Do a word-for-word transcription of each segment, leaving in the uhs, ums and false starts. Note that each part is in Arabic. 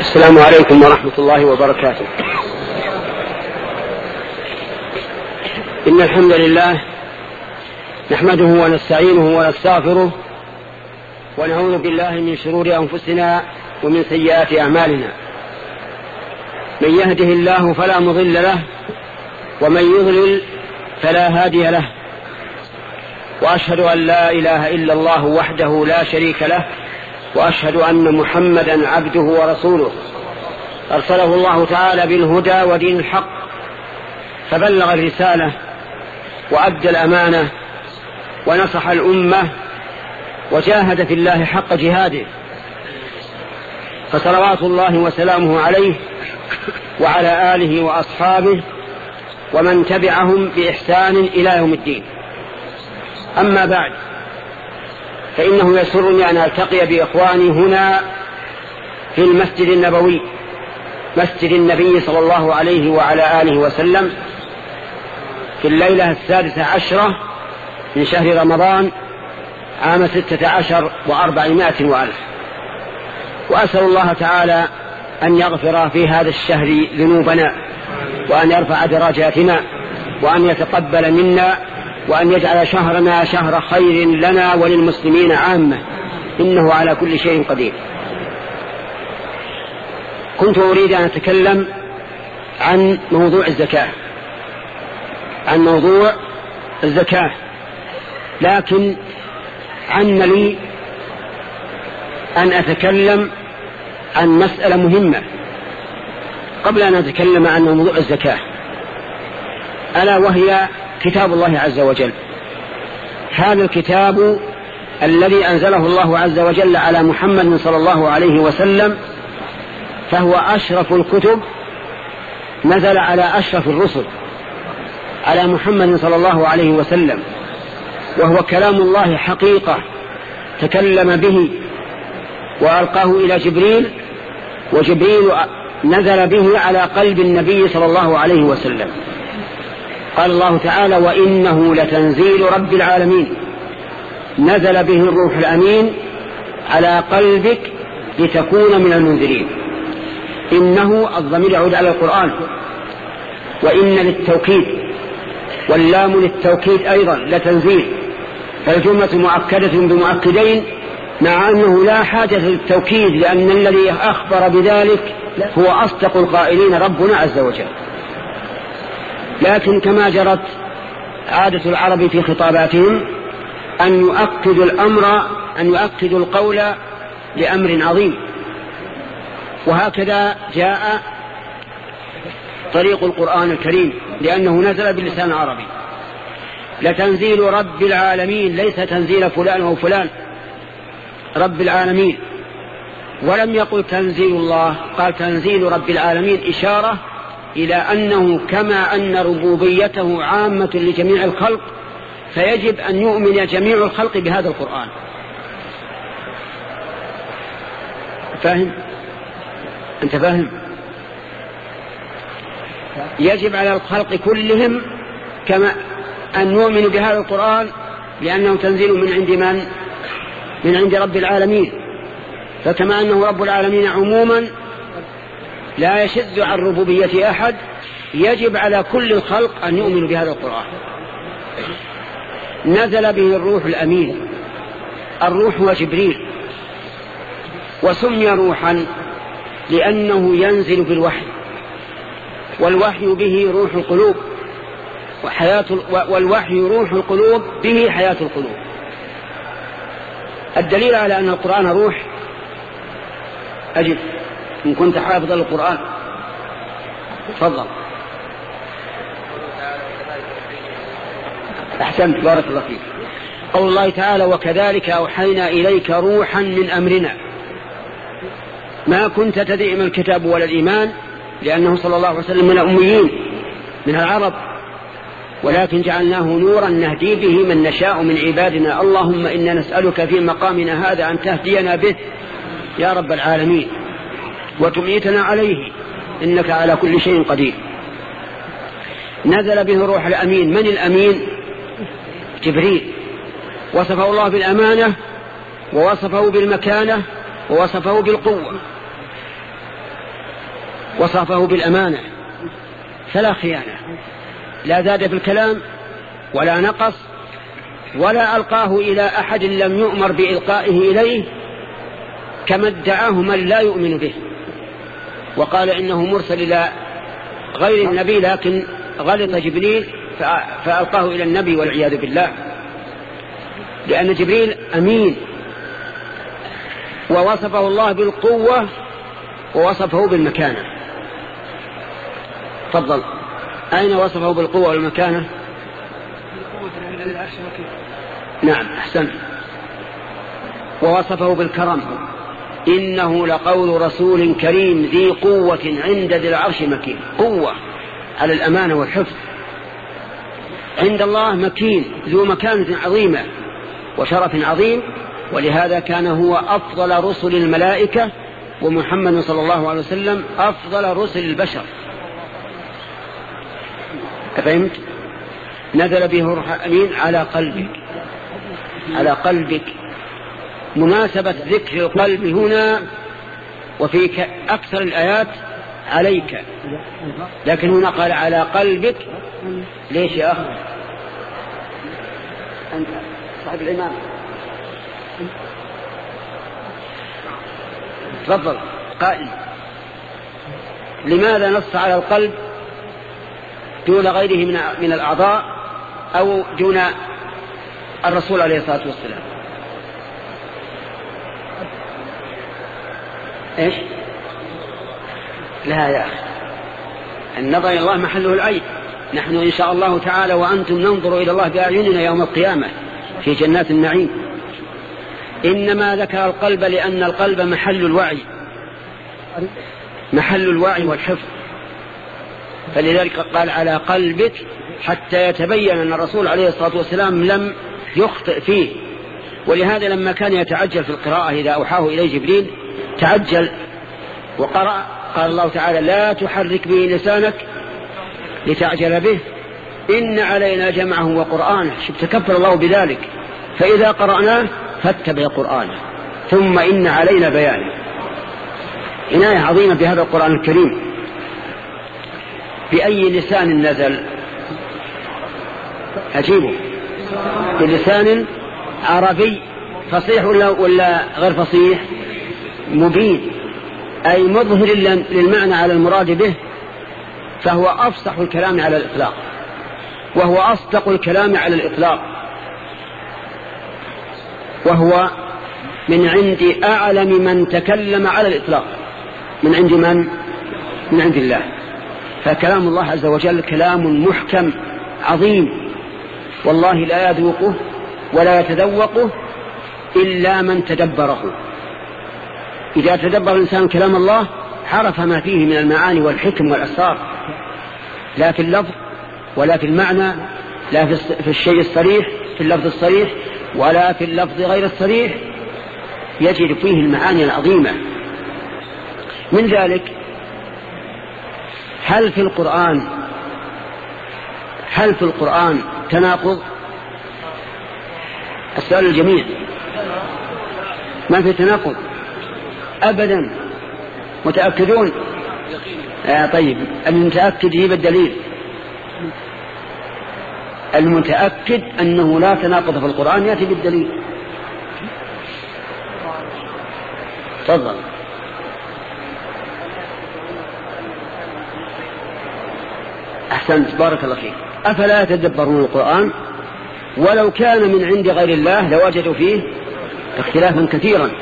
السلام عليكم ورحمة الله وبركاته. إن الحمد لله نحمده ونستعينه ونستغفره ونعوذ بالله من شرور أنفسنا ومن سيئات أعمالنا. من يهده الله فلا مضل له ومن يضلل فلا هادي له، وأشهد أن لا إله إلا الله وحده لا شريك له، وأشهد أن محمدا عبده ورسوله أرسله الله تعالى بالهدى ودين الحق، فبلغ الرسالة وأدى الأمانة ونصح الأمة وجاهد في الله حق جهاده، فصلوات الله وسلامه عليه وعلى آله وأصحابه ومن تبعهم بإحسان إلى يوم الدين. أما بعد، فإنه يسرني أن ألتقي بإخواني هنا في المسجد النبوي، مسجد النبي صلى الله عليه وعلى آله وسلم، في الليلة السادسة عشرة من شهر رمضان عام ستة عشر وأربعمائة وألف. وأسأل الله تعالى أن يغفر في هذا الشهر ذنوبنا، وأن يرفع درجاتنا، وأن يتقبل منا، وأن يجعل شهرنا شهر خير لنا وللمسلمين عامة، إنه على كل شيء قدير. كنت أريد أن أتكلم عن موضوع الزكاة عن موضوع الزكاة لكن عن لي أن أتكلم عن مسألة مهمة قبل أن أتكلم عن موضوع الزكاة، ألا وهي كتاب الله عز وجل. هذا الكتاب الذي أنزله الله عز وجل على محمد صلى الله عليه وسلم، فهو أشرف الكتب، نزل على أشرف الرسل على محمد صلى الله عليه وسلم، وهو كلام الله حقيقة تكلم به وألقاه إلى جبريل، وجبريل نزل به على قلب النبي صلى الله عليه وسلم. قال الله تعالى: وإنه لتنزيل رب العالمين نزل به الروح الأمين على قلبك لتكون من المنذرين. إنه الضمير يعود على القرآن، وإن للتوكيد، واللام للتوكيد أيضا لتنزيل، فالجملة مؤكدة بمؤكدين، مع أنه لا حاجة للتوكيد، لأن الذي أخبر بذلك هو أصدق القائلين ربنا عز وجل. لكن كما جرت عادة العرب في خطاباتهم أن يؤكدوا الأمر أن يؤكدوا القول لأمر عظيم، وهكذا جاء طريق القرآن الكريم، لأنه نزل باللسان العربي. لتنزيل رب العالمين، ليس تنزيل فلان أو فلان، رب العالمين. ولم يقل تنزيل الله، قال تنزيل رب العالمين، إشارة إلى أنه كما أن ربوبيته عامة لجميع الخلق، فيجب أن يؤمن جميع الخلق بهذا القرآن. فاهم؟ أنت فاهم؟ يجب على الخلق كلهم كما أن نؤمن بهذا القرآن، لأنه تنزيل من عند من؟ من عند رب العالمين. فكما أنه رب العالمين عموما لا يشذ عن ربوبية أحد، يجب على كل الخلق أن يؤمنوا بهذا القرآن. نزل به الروح الأمين، الروح هو جبريل، وسمي روحا لأنه ينزل بالوحي، والوحي به روح القلوب، وحياة والوحي روح القلوب، به حياة القلوب. الدليل على أن القرآن روح، أجب إن كنت حافظ القرآن، تفضل. أحسنت، بارك الله فيك. قول الله تعالى: وكذلك أوحينا إليك روحا من أمرنا ما كنت تدري ما الكتاب ولا الإيمان، لأنه صلى الله عليه وسلم من الأميين من العرب، ولكن جعلناه نورا نهدي به من نشاء من عبادنا. اللهم إنا نسألك في مقامنا هذا أن تهدينا به يا رب العالمين، وتميتنا عليه، إنك على كل شيء قدير. نزل به الروح الأمين. من الأمين؟ جبريل. وصفه الله بالأمانة، ووصفه بالمكانة، ووصفه بالقوة. وصفه بالأمانة فلا خيانة، لا زاد في الكلام ولا نقص، ولا ألقاه إلى أحد لم يؤمر بإلقائه إليه كما ادعاه من لا يؤمن به وقال إنه مرسل إلى غير النبي، لكن غلط جبريل فألقاه إلى النبي والعياذ بالله، لأن جبريل أمين. ووصفه الله بالقوة ووصفه بالمكانة. تفضل، أين وصفه بالقوة والمكانة؟ نعم أحسن. ووصفه بالكرم، إنه لقول رسول كريم ذي قوة عند ذي العرش مكين. قوة على الأمانة والحفظ، عند الله مكين ذو مكانة عظيمة وشرف عظيم، ولهذا كان هو أفضل رسل الملائكة، ومحمد صلى الله عليه وسلم أفضل رسل البشر. فهمت؟ نزل به الروح الأمين على قلبك، على قلبك. مناسبة ذكر القلب هنا وفي أكثر الآيات عليك، لكن هنا قال على قلبك. ليش يا أخ أنت صاحب الإمام؟ تفضل قائل. لماذا نص على القلب دون غيره من من الأعضاء أو دون الرسول عليه الصلاة والسلام؟ إيش؟ لا يا أخي، النظر إلى الله محله العين. نحن إن شاء الله تعالى وأنتم ننظر إلى الله بأعيننا يوم القيامة في جنات النعيم. إنما ذكر القلب لأن القلب محل الوعي، محل الوعي والحفظ، فلذلك قال على قلبك حتى يتبين أن الرسول عليه الصلاة والسلام لم يخطئ فيه. ولهذا لما كان يتعجل في القراءة إذا أوحاه إليه جبريل تعجل وقرأ، قال الله تعالى لا تحرك به لسانك لتعجل به إن علينا جمعه وقرآنه. شوف تكفل الله بذلك، فإذا قرأناه فاتبع قرآنه ثم إن علينا بيانه. عناية عظيمة بهذا القرآن الكريم. بأي لسان نزل؟ أجيبه، بلسان عربي فصيح ولا, ولا غير فصيح؟ مبين، أي مظهر للمعنى على المراد به، فهو أفصح الكلام على الإطلاق وهو أصدق الكلام على الإطلاق، وهو من عند أعلم من تكلم على الإطلاق. من عند من؟ من عند الله. فكلام الله عز وجل كلام محكم عظيم، والله لا يذوقه ولا يتذوقه إلا من تدبره. إذا تدبر الإنسان كلام الله عرف ما فيه من المعاني والحكم والأسرار، لا في اللفظ ولا في المعنى، لا في الشيء الصريح في اللفظ الصريح ولا في اللفظ غير الصريح، يجد فيه المعاني العظيمة. من ذلك هل في القرآن هل في القرآن تناقض؟ السؤال الجميع. ما في تناقض أبدا. متأكدون؟ آه طيب، المتأكد يجيب الدليل. المتأكد أنه لا تناقض في القرآن يأتي بالدليل. تفضل. أحسنت، بارك الله فيك. أفلا يتدبرون القرآن؟ ولو كان من عند غير الله لوجدوا فيه اختلافا كثيرا،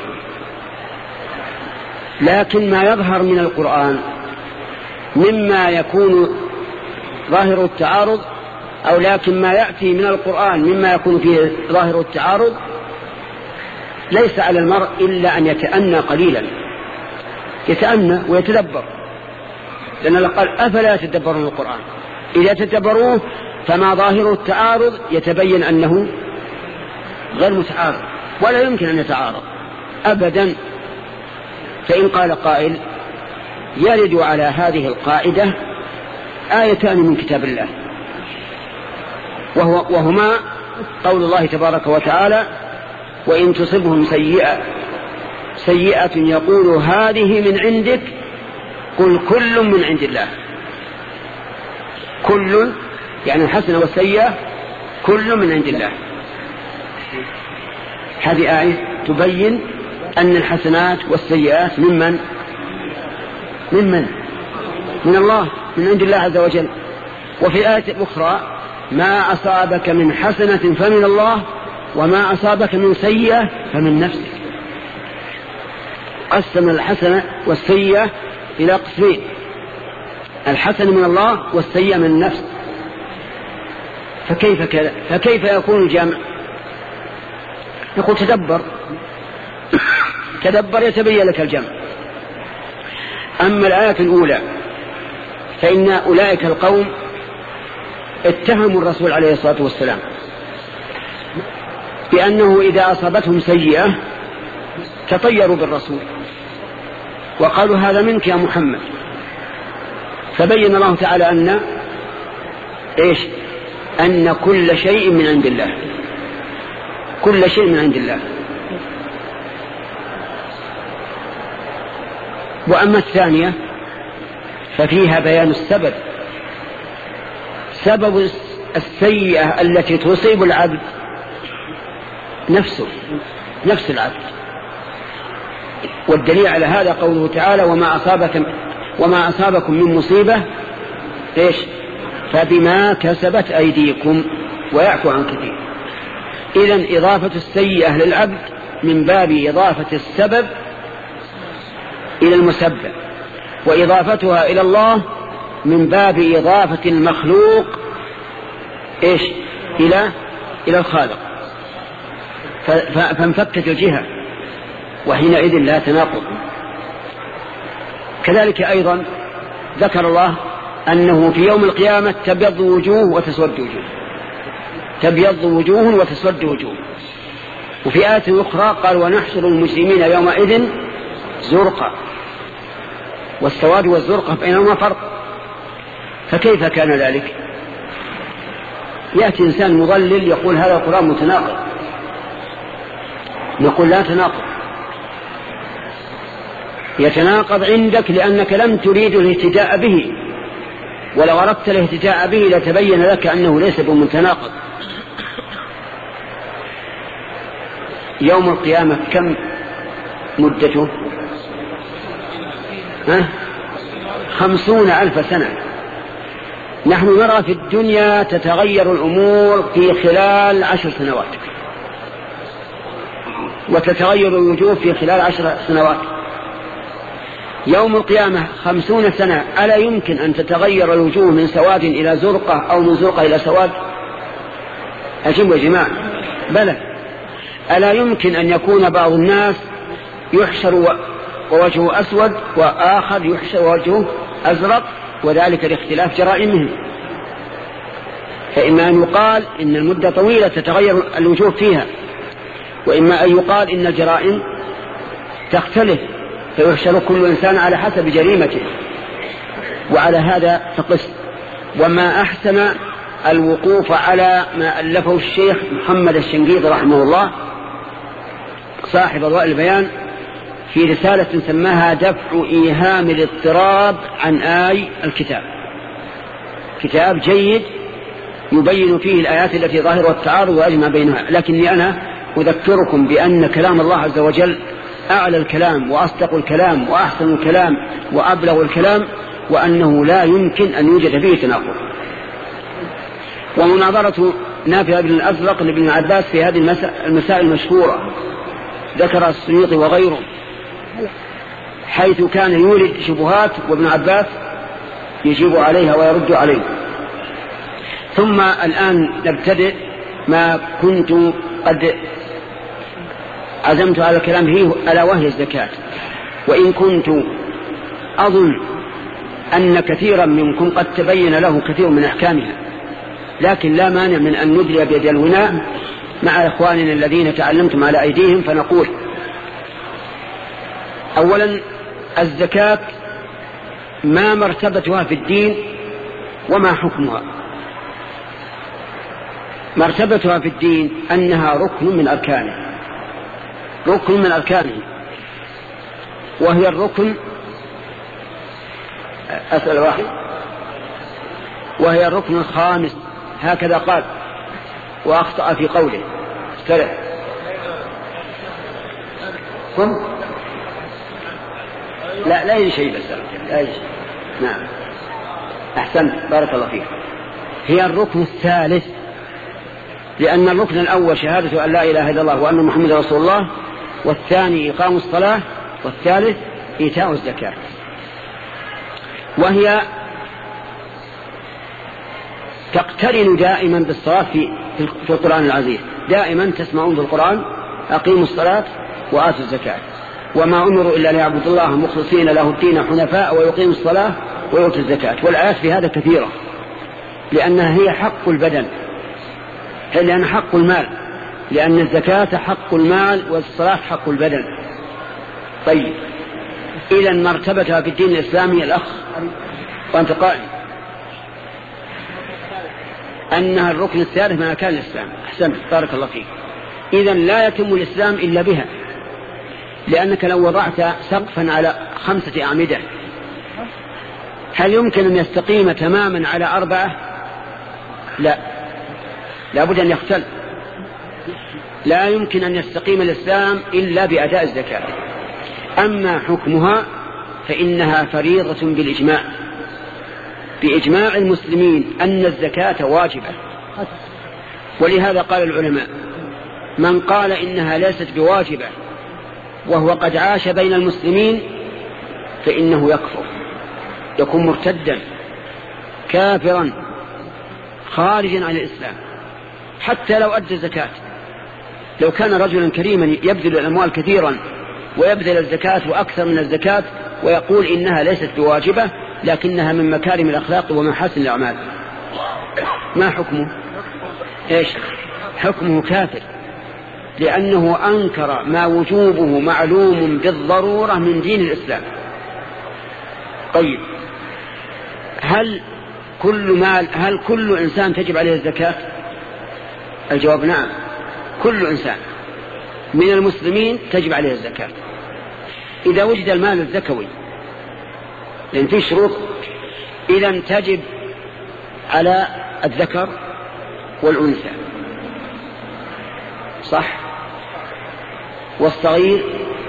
لكن ما يظهر من القرآن مما يكون ظاهر التعارض، أو لكن ما يأتي من القرآن مما يكون فيه ظاهر التعارض ليس على المرء إلا أن يتأنى قليلا، يتأنى ويتدبر، لأن الله قال أفلا يتدبرون القرآن. إذا تدبروه فما ظاهر التعارض يتبين أنه غير متعارض ولا يمكن أن يتعارض أبدا. فإن قال قائل يرد على هذه القاعدة آيتان من كتاب الله، وهو وهما قول الله تبارك وتعالى وإن تصبهم سيئة سيئة يقول هذه من عندك قل كل من عند الله. كل يعني الحسنة والسيئة كل من عند الله. هذه آية تبين أن الحسنات والسيئات ممن ممن من الله، من عند الله عز وجل. وفي آية أخرى ما أصابك من حسنة فمن الله وما أصابك من سيئة فمن نفسك. قسم الحسنة والسيئة إلى قسمين: الحسن من الله والسيئة من النفس. فكيف كذا؟ فكيف يكون الجمع؟ نقول تدبر تدبر يتبين لك الجمع. أما الآية الأولى فإن أولئك القوم اتهموا الرسول عليه الصلاة والسلام بأنه إذا أصابتهم سيئة تطيروا بالرسول وقالوا هذا منك يا محمد. فبين الله تعالى أن إيش؟ أن كل شيء من عند الله، كل شيء من عند الله. وأما الثانية ففيها بيان السبب، سبب السيئة التي تصيب العبد نفسه، نفس العبد. والدليل على هذا قوله تعالى وما أصابكم وما أصابكم من مصيبة إيش؟ فبما كسبت أيديكم ويعفو عن كثير. إذن إضافة السيئة للعبد من باب إضافة السبب إلى المسبب، وإضافتها إلى الله من باب إضافة المخلوق إيش؟ إلى إلى الخالق. فانفكت الجهة وحينئذ لا تناقض. كذلك أيضا ذكر الله أنه في يوم القيامة تبيض وجوه وتسود وجوه، تبيض وجوه وتسود وجوه. وفي آية أخرى قال ونحشر المسلمين يومئذ زرقا، والسواد والزرقة بينهما فرق. فكيف كان ذلك؟ يأتي إنسان مضلل يقول هذا القرآن متناقض، نقول لا تناقض، يتناقض عندك لأنك لم تريد الاهتداء به، ولو أردت الاهتداء به لتبين لك أنه ليس بمتناقض. يوم القيامة كم مدته؟ ها؟ خمسون ألف سنة. نحن نرى في الدنيا تتغير الأمور في خلال عشر سنوات، وتتغير الوجوه في خلال عشر سنوات. يوم القيامة خمسون سنة، ألا يمكن أن تتغير الوجوه من سواد إلى زرقة أو من زرقة إلى سواد؟ أجيب يا جماعة، بلى. ألا يمكن أن يكون بعض الناس يحشر ووجهه أسود وآخر يحشر ووجهه أزرق، وذلك لاختلاف جرائمهم. فإما أن يقال إن المدة طويلة تتغير الوجوه فيها، وإما أن يقال إن الجرائم تختلف فيحشر كل إنسان على حسب جريمته. وعلى هذا فقس. وما أحسن الوقوف على ما ألفه الشيخ محمد الشنقيطي رحمه الله صاحب أضواء البيان في رسالة سماها دفع إيهام الاضطراب عن آي الكتاب. كتاب جيد يبين فيه الآيات التي ظاهرها التعارض وأجمع بينها. لكني أنا أذكركم بأن كلام الله عز وجل أعلى الكلام وأصدق الكلام وأحسن الكلام وأبلغ الكلام، وأنه لا يمكن أن يوجد فيه تناقض. ومناظرة نافع بن الأزرق لابن عباس في هذه المسائل المشهورة ذكر السيوطي وغيره، حيث كان يولد شبهات وابن عباس يجيب عليها ويرد عليه. ثم الآن نبتدئ ما كنت قد عزمت على الكلام فيه، ألا وهي الزكاة. وإن كنت أظن أن كثيرا منكم قد تبين له كثير من أحكامها، لكن لا مانع من أن ندري بيد الوناء مع إخواننا الذين تعلمتم على أيديهم. فنقول أولا الزكاة ما مرتبتها في الدين وما حكمها. مرتبتها في الدين أنها ركن من أركانه، ركن من أركانه، وهي الركن أسأل واحد. وهي الركن الخامس هكذا قال، وأخطأ في قوله استرع كم لا لا يجي شيء بس لا يجي. نعم أحسنت بارك الله فيك. هي الركن الثالث، لأن الركن الأول شهادة أن لا إله إلا الله وأن محمد رسول الله، والثاني إقام الصلاة، والثالث إيتاء الزكاة. وهي تقترن دائما بالصلاة في في القرآن العزيز، دائما تسمعون في القرآن أقيموا الصلاة وآتوا الزكاة، وما أمروا إلا ليعبدوا الله مخلصين له الدين حنفاء ويقيموا الصلاة ويؤتوا الزكاة. والآيات في هذا كثيرة، لأنها هي حق البدن، لأن حق المال، لأن الزكاة حق المال والصلاة حق البدن. طيب إذا مرتبتها في الدين الإسلامي الأخ وأنت قائل أنها الركن الثالث من أركان الإسلام. أحسنت بارك الله فيك. إذا لا يتم الإسلام إلا بها، لأنك لو وضعت سقفا على خمسة أعمدة هل يمكن أن يستقيم تماما على أربعة؟ لا، لا بد أن يختل. لا يمكن أن يستقيم الإسلام إلا بأداء الزكاة. أما حكمها فإنها فريضة بالإجماع، بإجماع المسلمين أن الزكاة واجبة. ولهذا قال العلماء من قال إنها ليست بواجبة وهو قد عاش بين المسلمين فإنه يكفر، يكون مرتدا كافرا خارجا عن الإسلام حتى لو أدى الزكاة. لو كان رجلا كريما يبذل الأموال كثيرا ويبذل الزكاة وأكثر من الزكاة ويقول إنها ليست بواجبة لكنها من مكارم الأخلاق ومحاسن الأعمال، ما حكمه؟ إيش حكمه؟ كافر، لأنه أنكر ما وجوبه معلوم بالضرورة من دين الإسلام. طيب هل كل مال هل كل إنسان تجب عليه الزكاة؟ الجواب نعم، كل إنسان من المسلمين تجب عليه الزكاة إذا وجد المال الزكوي، لأن فيه شروط. إذن تجب على الذكر والأنثى صح، والصغير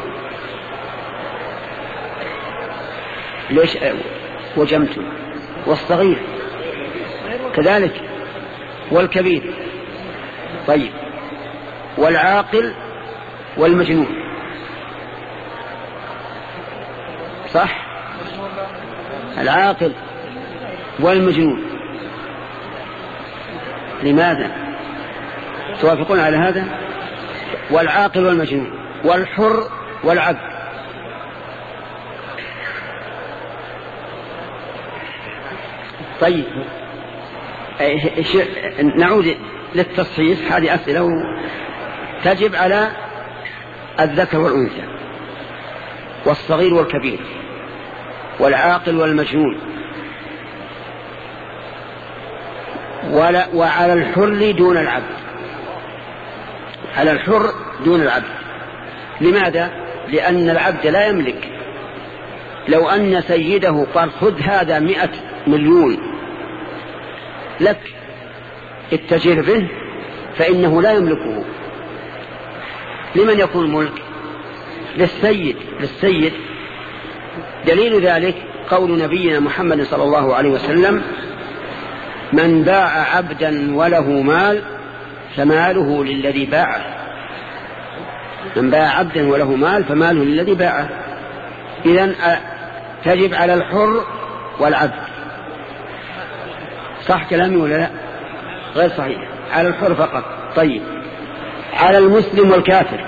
ليش وجمتم، والصغير كذلك، والكبير. طيب والعاقل والمجنون صح، العاقل والمجنون. لماذا توافقون على هذا؟ والعاقل والمجنون والحر والعبد. طيب نعود للتصحيح، هذه أسئلة تجب على الذكر والأنثى والصغير والكبير والعاقل والمجنون، وعلى الحر دون العبد، على الحر دون العبد. لماذا؟ لأن العبد لا يملك. لو أن سيده قال خذ هذا مئة مليون لك اتجر به فإنه لا يملكه. لمن يكون الملك؟ للسيد، للسيد. دليل ذلك قول نبينا محمد صلى الله عليه وسلم من باع عبدا وله مال فماله للذي باعه. من باع عبدا وله مال فماله للذي باعه. إذن تجب على الحر والعبد. صح كلامي ولا لا؟ غير صحيح، على الحر فقط. طيب على المسلم والكافر؟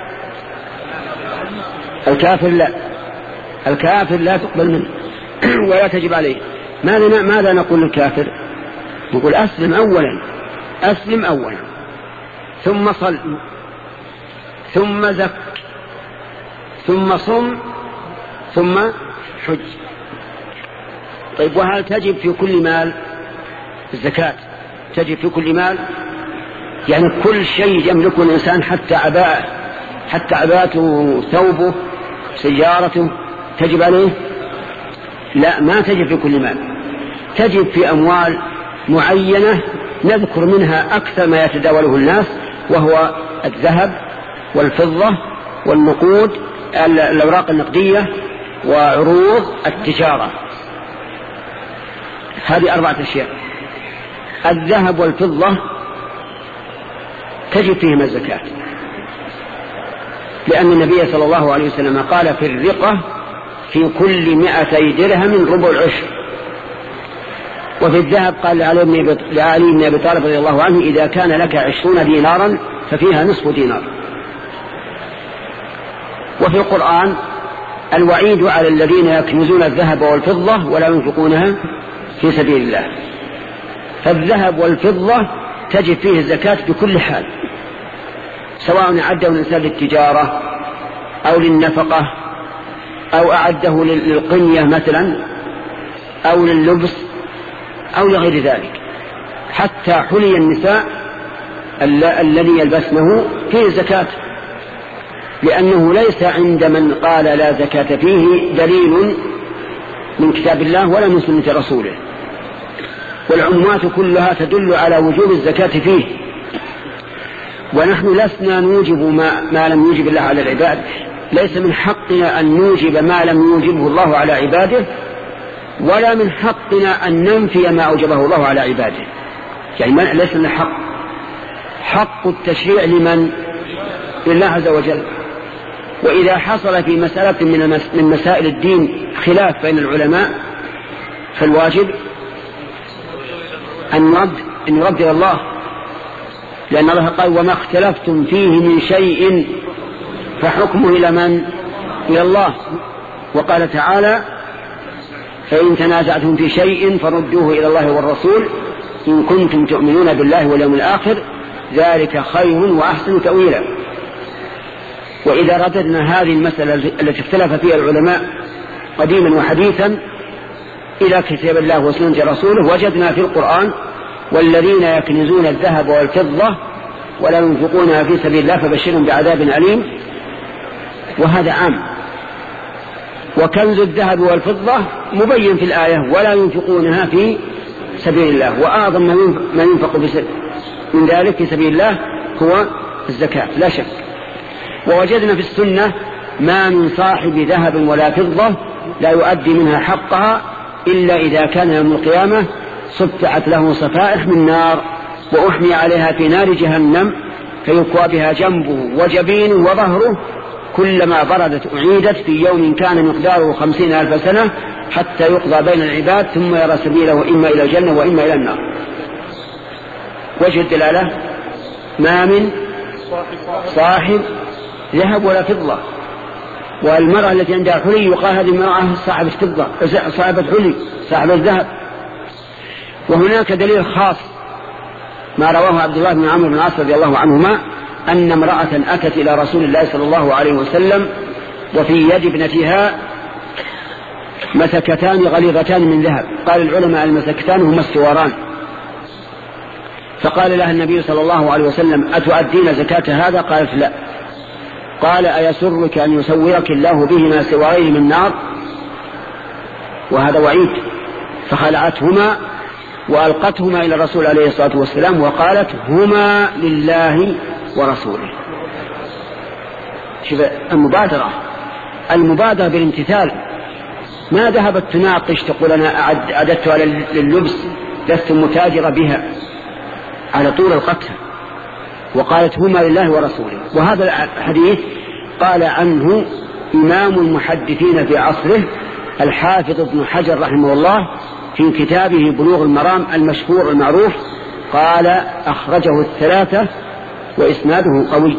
الكافر لا، الكافر لا تقبل منه ولا تجب عليه. ماذا ماذا نقول للكافر؟ نقول أسلم أولا، أسلم أولا ثم صل ثم زك ثم صم ثم حج. طيب وهل تجب في كل مال الزكاة؟ تجب في كل مال، يعني كل شيء يملكه الإنسان حتى عباءه، حتى عباءته، ثوبه، سيارته تجب عليه؟ لا، ما تجب في كل مال، تجب في أموال معينة نذكر منها أكثر ما يتداوله الناس، وهو الذهب والفضة والنقود، الأوراق النقدية، وعروض التجارة. هذه أربعة أشياء. الذهب والفضة تجب فيهما الزكاة، لأن النبي صلى الله عليه وسلم قال في الرقة في كل مائتي درهم ربع العشر. وفي الذهب قال لعلي بن أبي طالب رضي الله عنه إذا كان لك عشرون دينارا ففيها نصف دينار. وفي القرآن الوعيد على الذين يكنزون الذهب والفضة ولا ينفقونها في سبيل الله. فالذهب والفضة تجب فيه الزكاة بكل حال، سواء أعده الإنسان للتجارة أو للنفقة أو أعده للقنية مثلا أو لللبس أو لغير ذلك. حتى حلي النساء الذي يلبسنه فيه زكاة، لأنه ليس عند من قال لا زكاة فيه دليل من كتاب الله ولا من سنة رسوله، والعمومات كلها تدل على وجوب الزكاة فيه. ونحن لسنا نوجب ما, ما لم يوجب الله على العباد، ليس من حقنا أن نوجب ما لم يوجبه الله على عباده، ولا من حقنا أن ننفي ما أوجبه الله على عباده. يعني ليس من الحق، حق التشريع لمن؟ لله عز وجل. وإذا حصل في مسألة من مسائل الدين خلاف بين العلماء فالواجب أن يرد أن يرد إلى الله، لأن الله قال وما اختلفتم فيه من شيء فحكمه إلى من؟ إلى الله. وقال تعالى فإن تنازعتم في شيء فردوه إلى الله والرسول إن كنتم تؤمنون بالله واليوم الآخر ذلك خير وأحسن تأويلا. وإذا رددنا هذه المسألة التي اختلف فيها العلماء قديما وحديثا إلى كتاب الله وسنة رسوله، وجدنا في القرآن والذين يكنزون الذهب والفضة ولا ينفقونها في سبيل الله فبشرهم بعذاب أليم. وهذا عام. وكنز الذهب والفضة مبين في الآية ولا ينفقونها في سبيل الله، وأعظم ما ينفق من ذلك في سبيل الله هو الزكاة لا شك. ووجدنا في السنة ما من صاحب ذهب ولا فضة لا يؤدي منها حقها إلا إذا كان يوم القيامة صفعت له صفائح من نار وأحمي عليها في نار جهنم فيكوى بها جنبه وجبينه وظهره كلما بردت أعيدت في يوم كان مقداره خمسين ألف سنة حتى يقضى بين العباد ثم يرى سبيله إما إلى الجنة وإما إلى النار. وجه الدلالة ما من صاحب ذهب ولا فضة. والمرأة التي عندها حلي يقال هذه المرأة صاحبة فضة صاحبة حلي صاحبة الذهب. وهناك دليل خاص ما رواه عبد الله بن عمرو بن العاص رضي الله عنهما أن امرأة أتت إلى رسول الله صلى الله عليه وسلم وفي يد ابنتها مسكتان غليظتان من ذهب. قال العلماء المسكتان هما السواران. فقال لها النبي صلى الله عليه وسلم أتؤدين زكاة هذا؟ قالت لا. قال أيسرك أن يسورك الله بهما سوارين من نار؟ وهذا وعيد. فخلعتهما وألقتهما إلى الرسول عليه الصلاة والسلام وقالت هما لله ورسوله. شوف المبادرة المبادرة بالامتثال، ما ذهبت تناقش تقول أنا أعددتها لللبس لست متاجرة بها على طول القتل، وقالت هما لله ورسوله. وهذا الحديث قال عنه إمام المحدثين في عصره الحافظ ابن حجر رحمه الله في كتابه بلوغ المرام المشهور المعروف، قال أخرجه الثلاثة وإسناده قوي.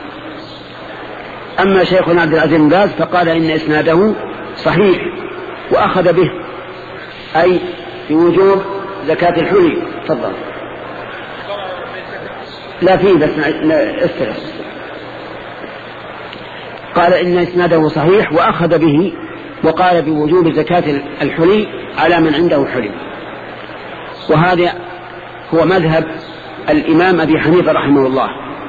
أما شيخنا عبد العزيز بن باز فقال إن إسناده صحيح وأخذ به، أي في وجوب زكاة الحلي. تفضل. لا فيه بس استرس. قال إن إسناده صحيح وأخذ به وقال بوجوب زكاة الحلي على من عنده حلي. وهذا هو مذهب الإمام أبي حنيفة رحمه الله،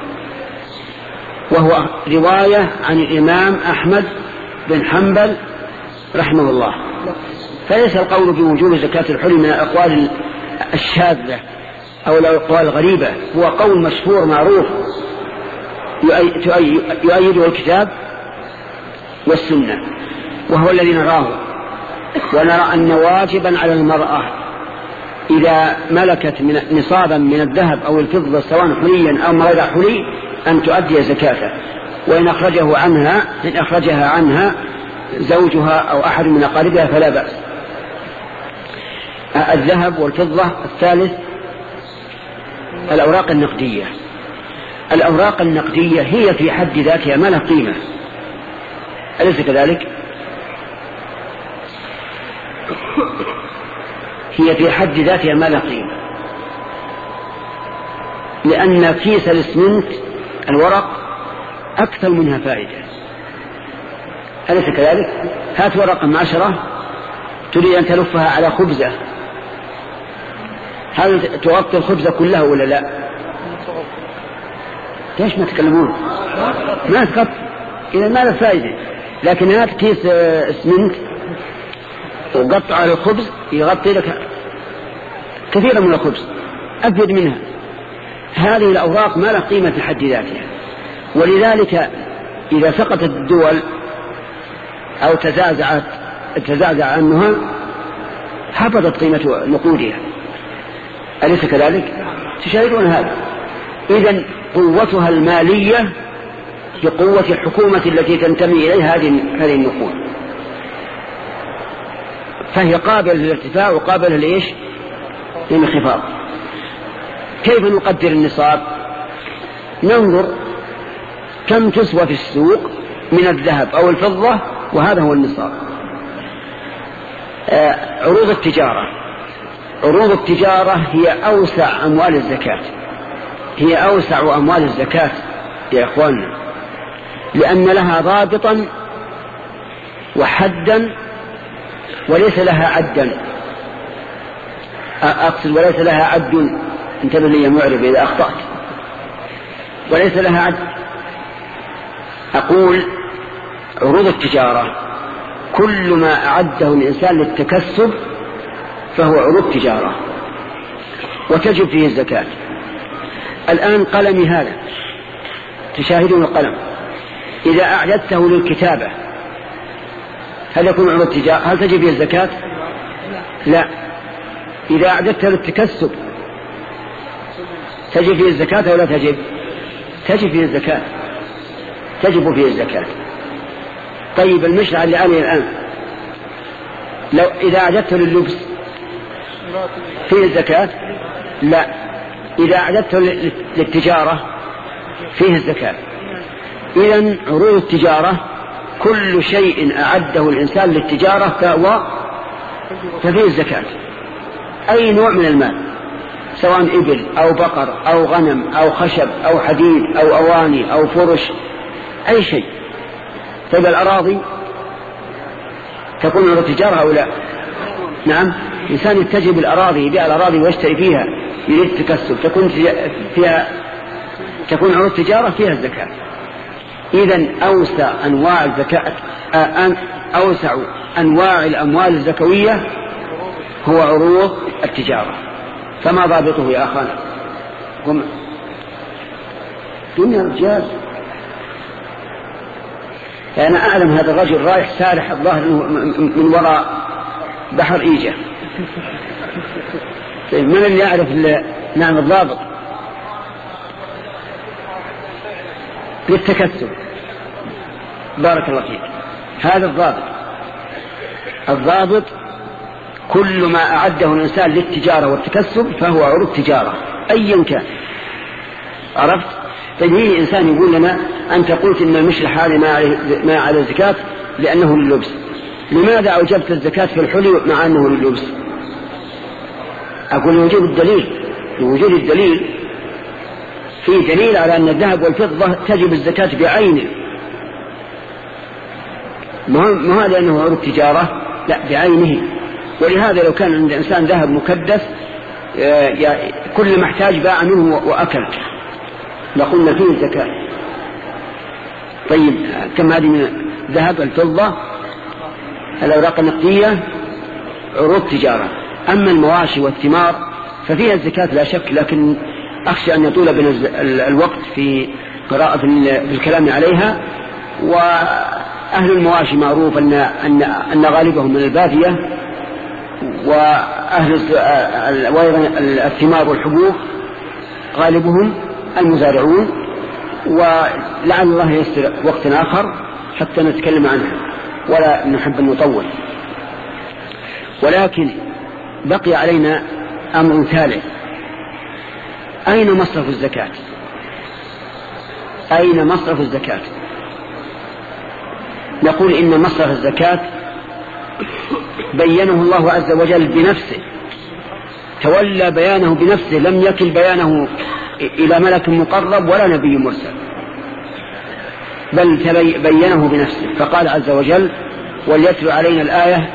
وهو رواية عن الإمام أحمد بن حنبل رحمه الله. فليس القول بوجوب زكاة الحلي من الأقوال الشاذة أو الأقوال الغريبة، هو قول مشهور معروف يؤيده الكتاب والسنة، وهو الذي نراه. ونرى أن واجبا على المرأة إذا ملكت من نصابا من الذهب أو الفضة سواء حليا أو غير حلي أن تؤدي زكاته، وإن أخرجه عنها إن أخرجها عنها زوجها أو أحد من أقاربها فلا بأس. الذهب والفضة. الثالث الأوراق النقدية. الأوراق النقدية هي في حد ذاتها ما لها قيمة، أليس كذلك؟ هي في حد ذاتها ما لها قيمة، لأن كيس الإسمنت الورق أكثر منها فائدة، أليس كذلك؟ هات ورقة معشرة تريد أن تلفها على خبزة، هل تغطي الخبزة كلها ولا لا؟ ليش ما تكلمون؟ ما تغطي، إذا ما له فائدة. لكن هات كيس اسمنت وقطع على الخبز يغطي لك كثيرا من الخبز أفيد منها. هذه الأوراق ما لها قيمة في حد ذاتها، ولذلك إذا سقطت الدول أو تزعزعت تزعزع عنها حفظت قيمة نقودها، أليس كذلك؟ تشاهدون هذا. إذن قوتها المالية بقوة الحكومة التي تنتمي إليها هذه النقود، فهي قابلة للارتفاع وقابلة لإيش؟ للانخفاض. كيف نقدر النصاب؟ ننظر كم تسوى في السوق من الذهب أو الفضة، وهذا هو النصاب. آه عروض التجارة. عروض التجارة هي أوسع أموال الزكاة، هي أوسع أموال الزكاة يا إخواننا، لأن لها ضابطا وحدا وليس لها عدا. أقصد وليس لها عد، انتبه لي يا معرب إذا أخطأت، وليس لها عد. أقول عروض التجارة كل ما أعده الإنسان للتكسب فهو عروض تجارة وتجب فيه الزكاة. الآن قلمي هذا تشاهدون القلم، إذا أعددته للكتابة هل يكون عروض تجارة؟ هل تجب فيه الزكاة؟ لا. إذا أعددته للتكسب تجب فيه الزكاة ولا تجب؟ تجب فيه الزكاة، تجب فيه الزكاة. طيب المشرع اللي عليه الآن لو إذا أعددته لللبس فيه الزكاة؟ لا. إذا أعددته للتجارة فيه الزكاة. إذن عروض التجارة كل شيء أعده الإنسان للتجارة فهو ففيه الزكاة، أي نوع من المال سواء إبل أو بقر أو غنم أو خشب أو حديد أو أواني أو فرش، أي شيء. طيب الأراضي تكون عروض تجارة أو لا؟ نعم. إنسان يتجه بالأراضي يبيع الأراضي ويشتري فيها يريد التكسب تكون فيها تكون عروض تجارة فيها الزكاة. إذن أوسع أنواع الزكاة أوسع أنواع الأموال الزكوية هو عروض التجارة. فما ضابطه يا أخانا؟ هم دنيا رجال. أنا أعلم هذا الرجل رايح سارح الظاهر من وراء بحر إيجا. طيب من اللي يعرف نعم الضابط للتكسب؟ بارك الله فيك. هذا الضابط الضابط كل ما أعده الإنسان للتجارة والتكسب فهو عروض تجارة أيا كان. عرفت؟ فيجي إنسان يقول لنا أنت قلت إن المشلح هذا ما على الزكاة لأنه لللبس، لماذا أوجبت الزكاة في الحلي مع أنه لللبس؟ أقول وجود الدليل، لوجود الدليل في دليل على أن الذهب والفضة تجب الزكاة بعينه، ما هو لأنه عروض تجارة، لا بعينه. ولهذا لو كان عند إنسان ذهب مكدس كل ما احتاج باع منه وأكل لقلنا فيه الزكاة. طيب كم هذه من ذهب الفضة الأوراق النقدية عروض تجارة. أما المواشي والثمار ففيها الزكاة لا شك، لكن أخشى أن يطول بنا الوقت في قراءة في الكلام عليها. وأهل المواشي معروف أن, أن, أن غالبهم من البادية، وأهل الثمار والحبوب غالبهم المزارعون، ولعل الله ييسر وقت آخر حتى نتكلم عنها ولا نحب أن نطول. ولكن بقي علينا أمر ثالث: أين مصرف الزكاة؟ أين مصرف الزكاة؟ نقول إن مصرف الزكاة بينه الله عز وجل بنفسه، تولى بيانه بنفسه، لم يكل بيانه إلى ملك مقرب ولا نبي مرسل، بل بينه بنفسه. فقال عز وجل: وليتلو علينا الآية.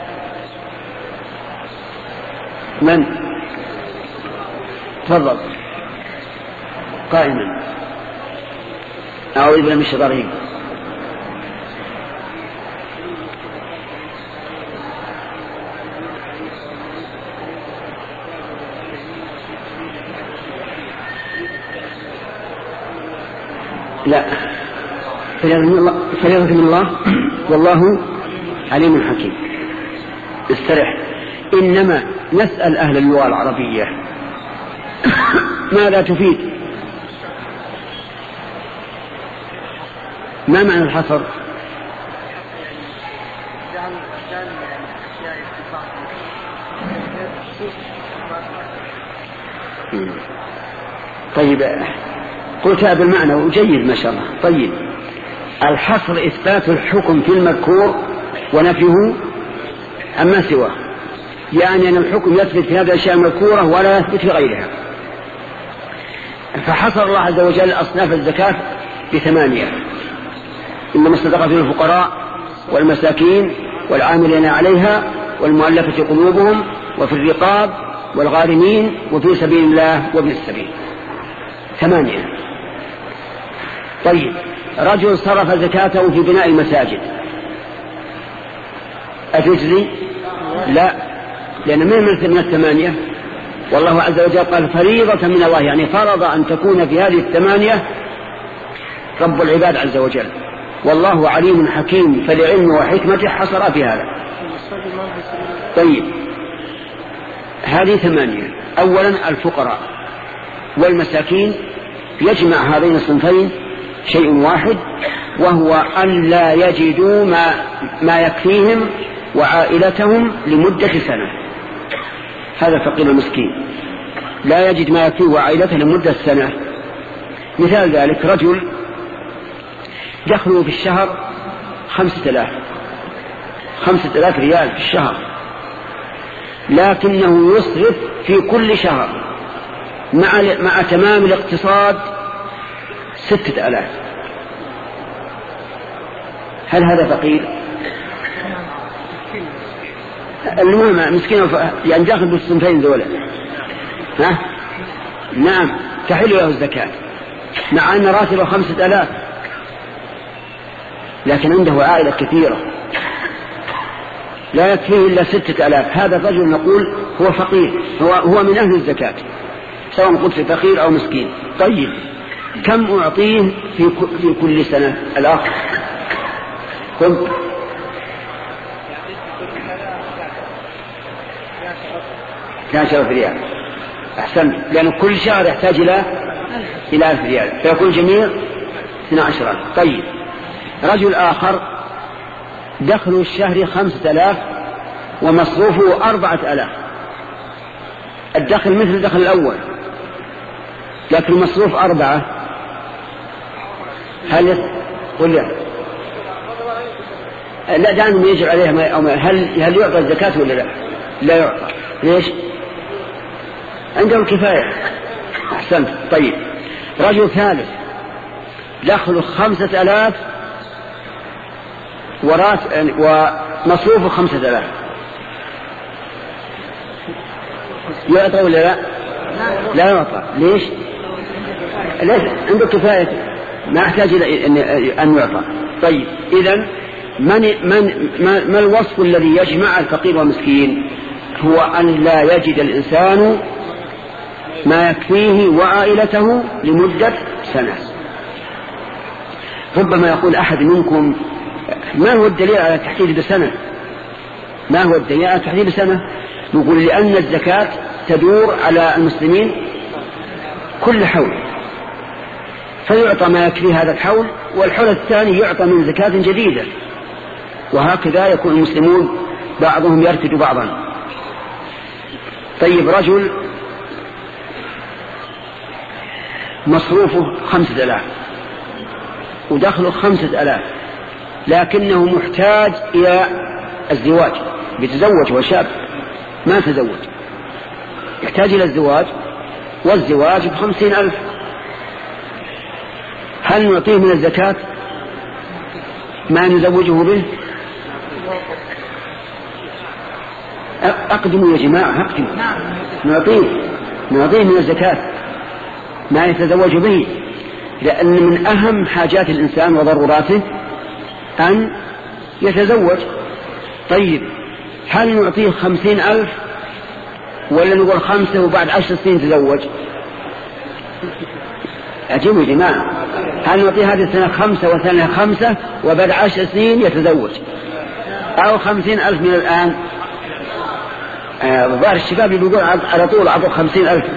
من؟ تفضل قائما. أعوذ بالله من الشيطان الرجيم. لا، فريضة من الله والله عليم حكيم. استرح. إنما نسأل أهل اللغة العربية ماذا تفيد؟ ما معنى الحصر؟ طيب، قلتها بالمعنى وجيد ما شاء الله. طيب، الحصر إثبات الحكم في المذكور ونفيه عما سواه، يعني أن الحكم يثبت في هذه الأشياء المذكورة ولا يثبت في غيرها. فحصر الله عز وجل أصناف الزكاة بثمانية: إنما الصدقة في الفقراء والمساكين والعاملين عليها والمؤلفة قلوبهم وفي الرقاب والغارمين وفي سبيل الله وابن السبيل. ثمانية. طيب، رجل صرف زكاته في بناء المساجد، أتجزي؟ لا، لأن من من الثمانية، والله عز وجل قال فريضة من الله، يعني فرض أن تكون في هذه الثمانية رب العباد عز وجل، والله عليم حكيم، فلعلم وحكمته حصر في هذا. طيب، هذه ثمانية. أولا الفقراء والمساكين، يجمع هذين الصنفين شيء واحد، وهو أن لا يجدوا ما, ما يكفيهم وعائلتهم لمدة سنة. هذا الفقير المسكين لا يجد ما يكفيه وعائلته لمدة سنة. مثال ذلك: رجل دخله في الشهر خمسة آلاف خمسة آلاف ريال في الشهر، لكنه يصرف في كل شهر مع, مع تمام الاقتصاد ستة آلاف. هل هذا فقير؟ المهم مسكين، يعني داخل بالصنفين ذولا. ها؟ نعم، تحل له الزكاة مع أن راتبه خمسة آلاف، لكن عنده عائلة كثيرة لا يكفيه إلا ستة آلاف. هذا الرجل نقول هو فقير، هو, هو من أهل الزكاة، سواء قلت فقير أو مسكين. طيب، كم أعطيه في, في كل سنة؟ الآخر كم؟ عشرة ريال. أحسن، لأن كل شهر يحتاج إلى إلى ألف ريال، فيكون جميع اثنا عشر. طيب، رجل آخر دخل الشهر خمسة آلاف ومصروفه أربعة آلاف. الدخل مثل الدخل الأول، لكن المصروف أربعة. هل قل لا لا دعنا يجب عليها ما أو ما هل هل يعطى الزكاة ولا لا؟ لا يعطى. ليش؟ عندهم كفاية. أحسنت. طيب، رجل ثالث دخله خمسة آلاف وراس ومصروفه خمسة آلاف، يعطى ولا لا؟ لا يعطى. ليش؟ ليش؟ عنده كفاية، ما يحتاج إلى أن يعطى. طيب، إذن من من ما, ما الوصف الذي يجمع الفقير والمسكين؟ هو أن لا يجد الإنسان ما يكفيه وعائلته لمدة سنة. ربما يقول أحد منكم ما هو الدليل على التحديد بسنة؟ ما هو الدليل على التحديد بسنة؟ نقول لأن الزكاة تدور على المسلمين كل حول، فيعطى ما يكفي هذا الحول، والحول الثاني يعطى من زكاة جديدة، وهكذا يكون المسلمون بعضهم يرتد بعضا. طيب، رجل مصروفه خمسة آلاف ودخله خمسة آلاف، لكنه محتاج إلى الزواج، بيتزوج وشاب ما تزوج، يحتاج إلى الزواج، والزواج بخمسين ألف. هل نعطيه من الزكاة ما نزوجه به؟ أقدموا يا جماعة، أقدموا. نعطيه نعطيه من الزكاة ما يتزوج به، لأن من أهم حاجات الإنسان وضروراته أن يتزوج. طيب، هل نعطيه خمسين ألف ولا نقول خمسة وبعد عشر سنين تزوج؟ أجيبوا يا جماعة، هل نعطيه هذه السنة خمسة وثانية خمسة وبعد عشر سنين يتزوج، أو خمسين ألف من الآن؟ بعض الشباب يقول على طول أعطوا خمسين ألف.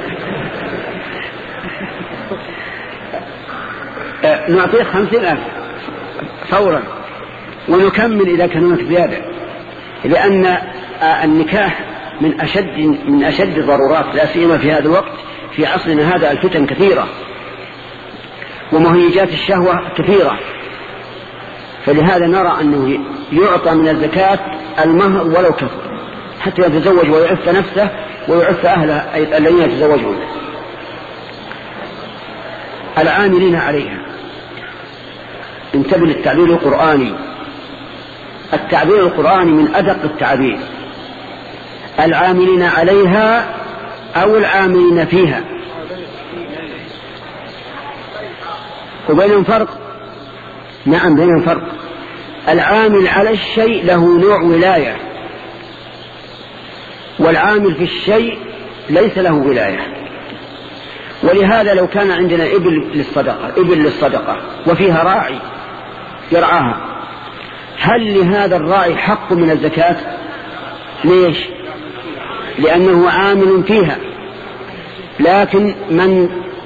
نعطيه خمسين ألف فورا ونكمل إذا كان هناك زيادة، لأن النكاح من أشد من أشد الضرورات، لا سيما في هذا الوقت في عصرنا هذا. الفتن كثيرة ومهيجات الشهوة كثيرة، فلهذا نرى أنه يعطى من الزكاة المهر ولو كفر، حتى يتزوج ويعف نفسه ويعف أهله الذين يتزوجون. العاملين عليها، انتبه للتعبير القرآني، التعبير القرآني من أدق التعبير. العاملين عليها أو العاملين فيها، وبينهم فرق. نعم بينهم فرق. العامل على الشيء له نوع ولاية، والعامل في الشيء ليس له ولاية. ولهذا لو كان عندنا إبل للصدقة إبل للصدقة وفيها راعي يرعاها، هل لهذا الراعي حق من الزكاة؟ ليش؟ لأنه عامل فيها، لكن من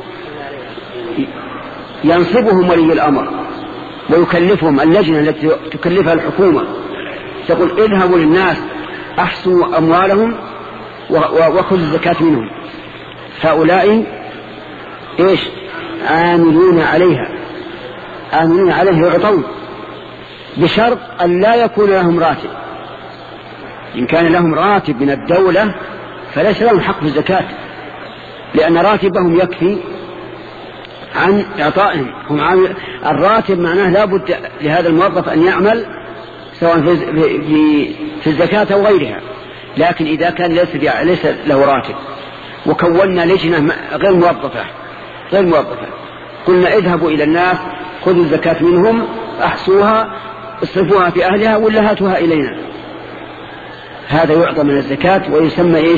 ينصبهم ولي الأمر ويكلفهم، اللجنة التي تكلفها الحكومة تقول اذهبوا للناس أحصوا أموالهم وخذوا الزكاة منهم، هؤلاء إيش؟ عاملون عليها، عاملون عليها يعطون، بشرط أن لا يكون لهم راتب. إن كان لهم راتب من الدولة فليس لهم حق في الزكاة، لأن راتبهم يكفي عن إعطائهم. هم عامل الراتب معناه لا بد لهذا الموظف أن يعمل سواء في, في, في الزكاة أو غيرها، لكن إذا كان ليس, ليس له راتب وكونا لجنة غير موظفة غير موظفة قلنا اذهبوا إلى الناس خذوا الزكاة منهم أحصوها اصرفوها في أهلها ولا هاتوها إلينا، هذا يعطى من الزكاة ويسمى إيش؟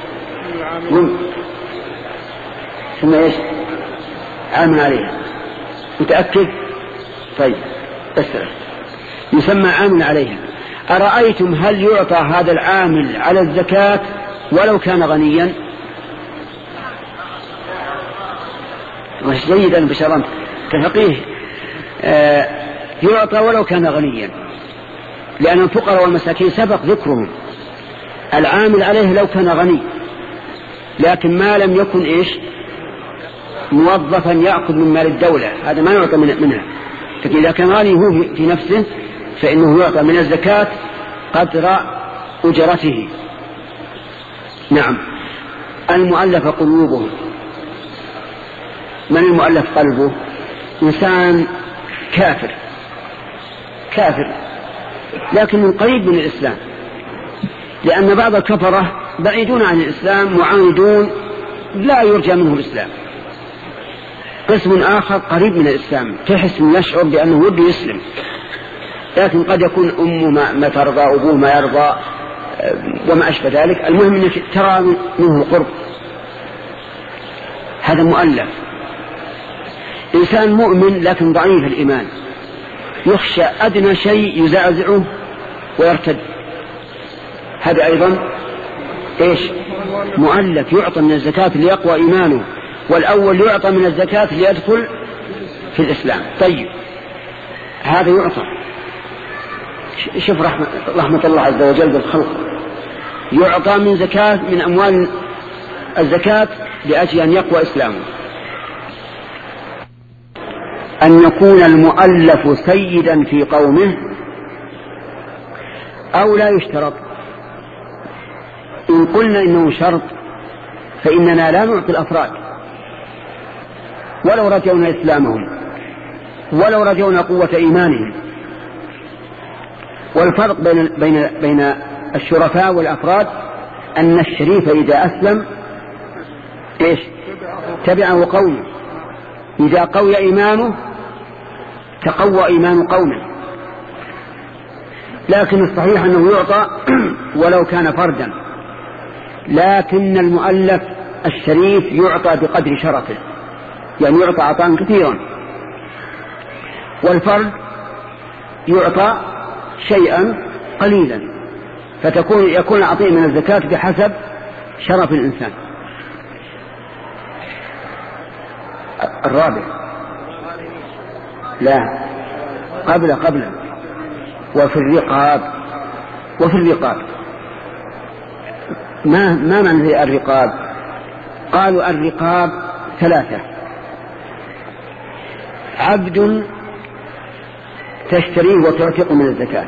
يسمى إيش؟ عامل عليها. متأكد؟ طيب أسرع. يسمى عامل عليها. أرأيتم هل يعطى هذا العامل على الزكاة ولو كان غنيا؟ مش جيدا بشرا كفقيه. آه يعطى ولو كان غنيا، لأن الفقراء والمساكين سبق ذكرهم. العامل عليه لو كان غني، لكن ما لم يكن إيش؟ موظفا يأخذ من مال الدولة، هذا ما يعطى منها. لكن إذا كان غني هو في نفسه فإنه يعطى من الزكاة قدر أجرته. نعم. المؤلف قلوبهم، من المؤلف قلبه؟ إنسان كافر كافر لكن من قريب من الإسلام، لأن بعض الكفرة بعيدون عن الإسلام معاندون لا يرجى منه الإسلام. قسم آخر قريب من الإسلام تحس من يشعر بأنه ودي يسلم. لكن قد يكون أمه ما, ما ترضى، أبوه ما يرضى، وما أشبه ذلك. المهم أنك ترى منه القرب، هذا مؤلف. إنسان مؤمن لكن ضعيف الإيمان، يخشى أدنى شيء يزعزعه ويرتد، هذا أيضا إيش؟ مؤلف، يعطى من الزكاة ليقوى إيمانه، والأول يعطى من الزكاة ليدخل في الإسلام. طيب هذا يعطى، شوف رحمة, رحمة الله عز وجل بالخلق، يعطى من زكاة من أموال الزكاة لأجل أن يقوى إسلامه. أن يكون المؤلف سيدا في قومه أو لا يشترط. إن قلنا إنه شرط فإننا لا نعطي الأفراد ولو رجونا إسلامهم ولو رجونا قوة إيمانهم. والفرق بين بين بين الشرفاء والأفراد أن الشريف إذا أسلم إيش؟ تبعه قومه، إذا قوي إيمانه تقوى إيمان قومه. لكن الصحيح أنه يعطى ولو كان فردا، لكن المؤلف الشريف يعطى بقدر شرفه، يعني يعطى عطاء كثيرا، والفرد يعطى شيئا قليلا، فتكون يكون العطاء من الزكاة بحسب شرف الإنسان. الرابع لا قبل قبل وفي الرقاب. وفي الرقاب ما ما معنى الرقاب؟ قالوا الرقاب ثلاثة: عبد تشتريه وتعتق من الزكاة،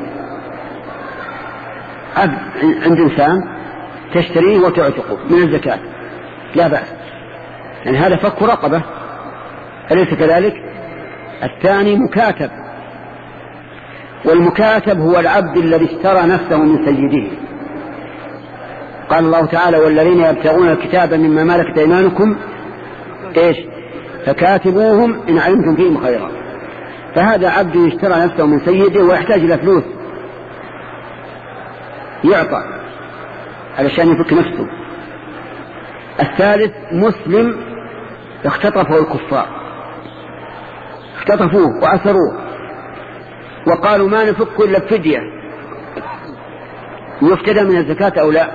عبد عند إنسان تشتريه وتعتقه من الزكاة لا بأس، يعني هذا فك رقبة، أليس كذلك؟ الثاني مكاتب، والمكاتب هو العبد الذي اشترى نفسه من سيده. قال الله تعالى: والذين يبتغون الكتاب مما ملكت أيمانكم إيش فكاتبوهم إن علمتم فيهم خيرا. فهذا عبد اشترى نفسه من سيده ويحتاج إلى فلوس يعطى علشان يفك نفسه. الثالث مسلم اختطفه الكفار، اختطفوه وأسروه وقالوا ما نفك إلا بفدية، يفتدى من الزكاة أو لا؟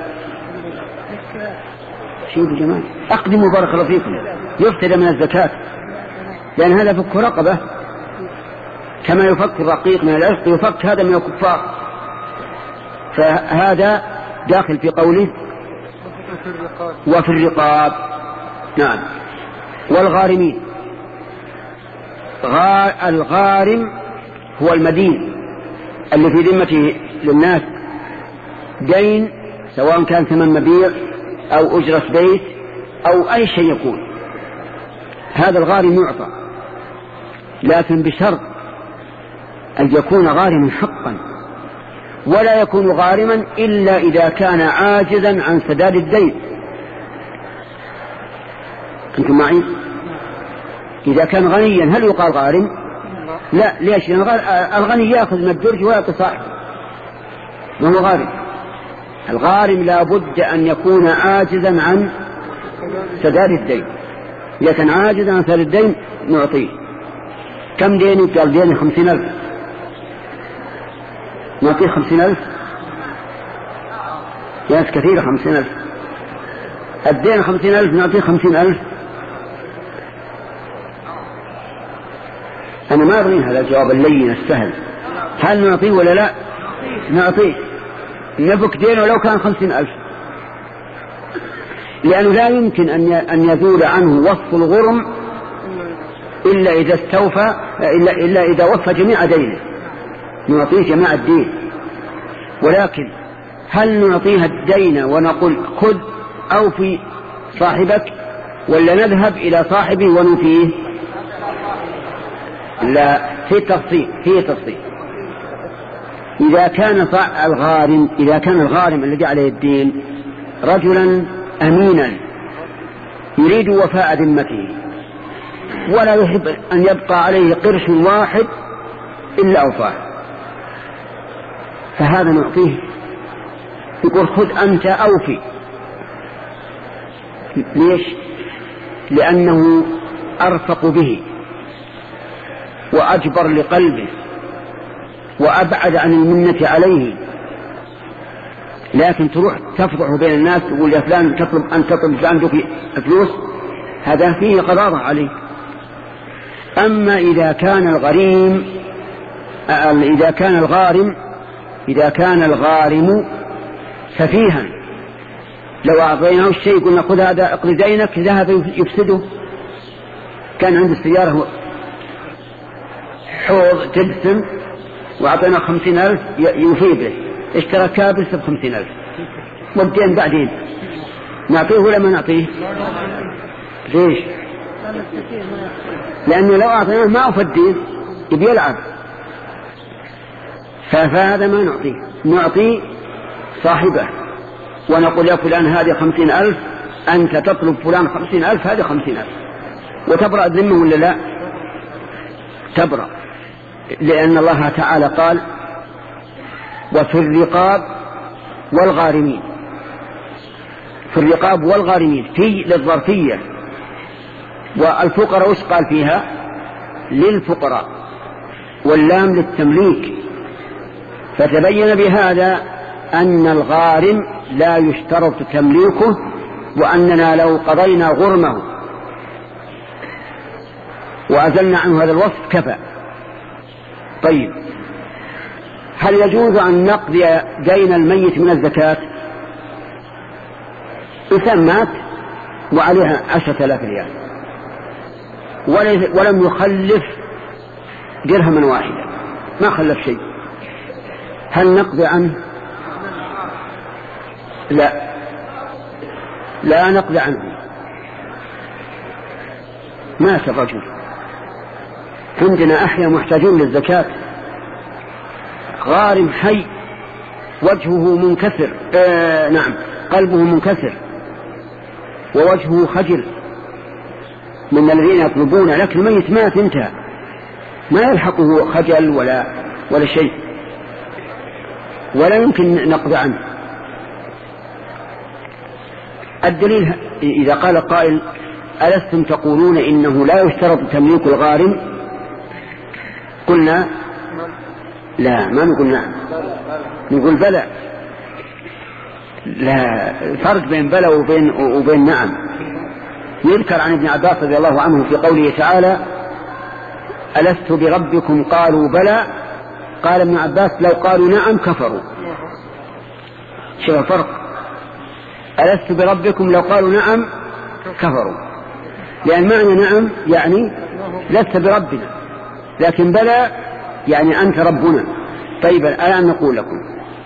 شوفوا يا جماعة، أقدموا بارك الله فيكم، يفتدى من الزكاة، لأن هذا فك رقبة كما يفك الرقيق من العشق، يفك هذا من الكفار. فهذا داخل في قوله وفي الرقاب. نعم. والغارمين، الغارم هو المدين اللي في ذمته للناس دين، سواء كان ثمن مبيع أو أجرة بيت أو أي شيء يكون، هذا الغارم يعطى، لكن بشرط أن يكون غارما حقا، ولا يكون غارما إلا إذا كان عاجزا عن سداد الدين. أنتم معي؟ إذا كان غنيا هل يقال غارم؟ لا. ليش؟ الغني يأخذ من الدرج ويعطي صاحبه، ما هو غارم. الغارم لا بد أن يكون عاجزا عن سداد الدين. إذا كان عاجزا عن سداد الدين نعطيه. كم ديني؟ قال ديني خمسين ألف، نعطيه خمسين ألف. ناس كثيرة خمسين ألف، الدين خمسين ألف نعطيه خمسين ألف. أنا ما أظن هذا الجواب اللين السهل. هل نعطيه ولا لا؟ نعطيه، نفك دينه ولو كان خمسين ألف، لأنه لا يمكن أن يزول عنه وصف الغرم إلا إذا استوفى، إلا, إلا إذا وفى جميع دينه، نعطيه جميع الدين. ولكن هل نعطيها الدين ونقول خذ أو في صاحبك، ولا نذهب إلى صاحبه ونفيه؟ لا، في تفصيل، في تفصيل. إذا كان الغارم إذا كان الغارم الذي عليه الدين رجلا أمينا يريد وفاء ذمته ولا يحب أن يبقى عليه قرش واحد إلا أوفاه، فهذا نعطيه، يقول خذ أنت أوفي. ليش؟ لأنه أرفق به وأجبر لقلبه وأبعد عن المنة عليه. لكن تروح تفضح بين الناس تقول يا فلان تطلب أن تطلب عندك فلوس، هذا فيه قضاضة عليه. أما إذا كان الغريم إذا كان الغارم إذا كان الغارم سفيها، لو أعطيناه الشيء قلنا خذ هذا اقضي دينك، ذهب يفسده. كان عند السيارة حوض تبسم وأعطينا خمسين ألف يوفي به، اشترى كابس بخمسين ألف والدين بعدين نعطيه ولا ما نعطيه؟ ليش؟ لأنه لو أعطيناه ما أفديه يبي يلعب، فهذا ما نعطيه. نعطي صاحبه ونقول يا فلان هذه خمسين ألف، أنت تطلب فلان خمسين ألف، هذه خمسين ألف، وتبرأ الذمة ولا لا؟ تبرأ، لأن الله تعالى قال وفي الرقاب والغارمين. في الرقاب والغارمين في للظرفية، والفقراء وش قال فيها؟ للفقراء، واللام للتمليك. فتبين بهذا أن الغارم لا يشترط تمليكه، وأننا لو قضينا غرمه وأزلنا عنه هذا الوصف كفى. طيب، هل يجوز أن نقضي دين الميت من الزكاة؟ إنسان مات وعليها عشرة آلاف ريال ولم يخلف درهما واحدا، ما خلف شيء، هل نقضي عنه؟ لا، لا نقضي عنه. مات الرجل، عندنا أحياء محتاجون للزكاة، غارم حي وجهه منكسر، آه نعم قلبه منكسر ووجهه خجل من الذين يطلبون، لكن الميت مات انتهى، ما يلحقه خجل ولا ولا شيء، ولا يمكن نقضي عنه. الدليل إذا قال قائل ألستم تقولون إنه لا يشترط تمليك الغارم؟ قلنا لا، ما نقول نعم، نقول بلى. لا فرق بين بلى وبين, وبين نعم. يذكر عن ابن عباس رضي الله عنه في قوله تعالى ألست بربكم قالوا بلى، قال ابن عباس لو قالوا نعم كفروا. شوف الفرق، ألست بربكم لو قالوا نعم كفروا، لأن معنى نعم يعني لست بربنا، لكن بلى يعني أنت ربنا. طيب الآن نقول لكم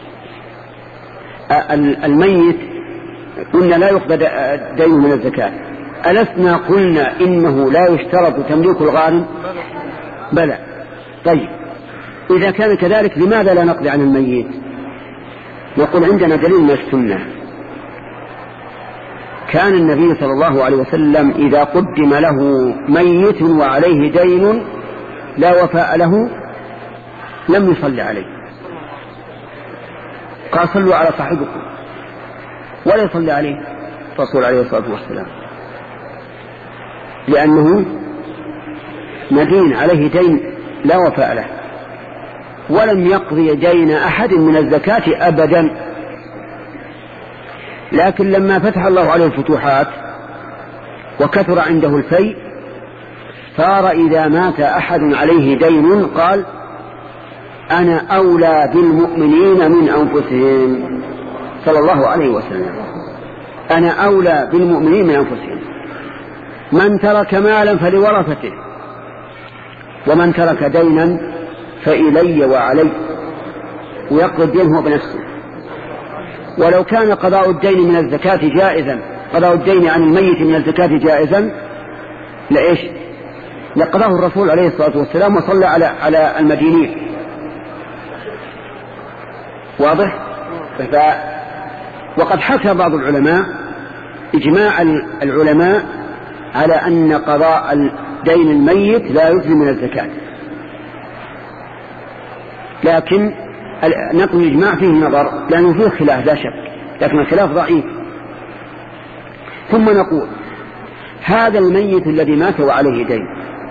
الميت قلنا لا يقضى دينه من الزكاة، ألسنا قلنا إنه لا يشترط تمليك الغارم؟ بلى. طيب إذا كان كذلك لماذا لا نقضي عن الميت؟ يقول عندنا دليل من السنة. كان النبي صلى الله عليه وسلم إذا قدم له ميت وعليه دين لا وفاء له لم يصلي عليه، قال صلوا على صاحبكم، ولا يصلي عليه الرسول عليه الصلاة والسلام، لأنه مدين عليه دين لا وفاء له، ولم يقضي دين أحد من الزكاة أبدا. لكن لما فتح الله عليه الفتوحات وكثر عنده الفيء صار إذا مات أحد عليه دين قال أنا أولى بالمؤمنين من أنفسهم، صلى الله عليه وسلم، أنا أولى بالمؤمنين من أنفسهم. من ترك مالا فلورثته، ومن ترك دينا فإلي وعلي، ويقضي الدين هو بنفسه. ولو كان قضاء الدين من الزكاة جائزا، قضاء الدين عن الميت من الزكاة جائزا، لإيش؟ لقضاه الرسول عليه الصلاة والسلام وصلى على على المدينين. واضح؟ ف... وقد حكى بعض العلماء إجماع العلماء على أن قضاء دين الميت لا يجزي من الزكاة، لكن نقل الإجماع فيه نظر لأنه فيه خلاف لا شك، لكن الخلاف ضعيف. ثم نقول هذا الميت الذي مات وعليه دين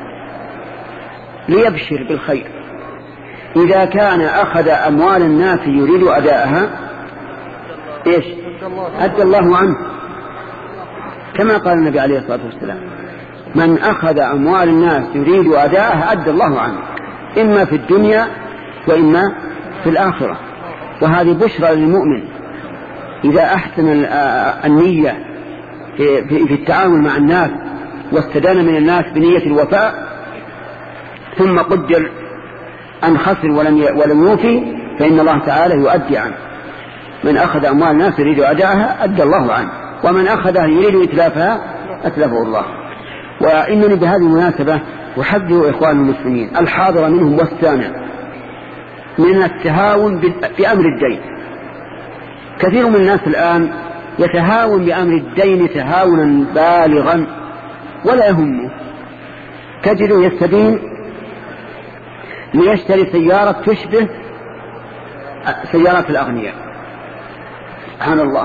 ليبشر بالخير، إذا كان أخذ أموال الناس يريد أداءها إيش؟ أدى الله عنه، كما قال النبي عليه الصلاة والسلام: من أخذ أموال الناس يريد أداءها أدى الله عنه، إما في الدنيا وإما في الآخرة. وهذه بشرى للمؤمن إذا أحسن النية في التعامل مع الناس واستدان من الناس بنية الوفاء، ثم قدر أن خسر ولم يوفي، فإن الله تعالى يؤدي عنه. من أخذ أموال الناس يريد أداءها أدى الله عنه، ومن أخذها يريد إتلافها أتلفه الله. وإنني بهذه المناسبة أحذر إخوان المسلمين الحاضر منهم والسامع من التهاون بأمر الدين. كثير من الناس الآن يتهاون بأمر الدين تهاونا بالغا ولا يهمه، تجده يستدين ليشتري سيارة تشبه سيارات الأغنياء. سبحان الله.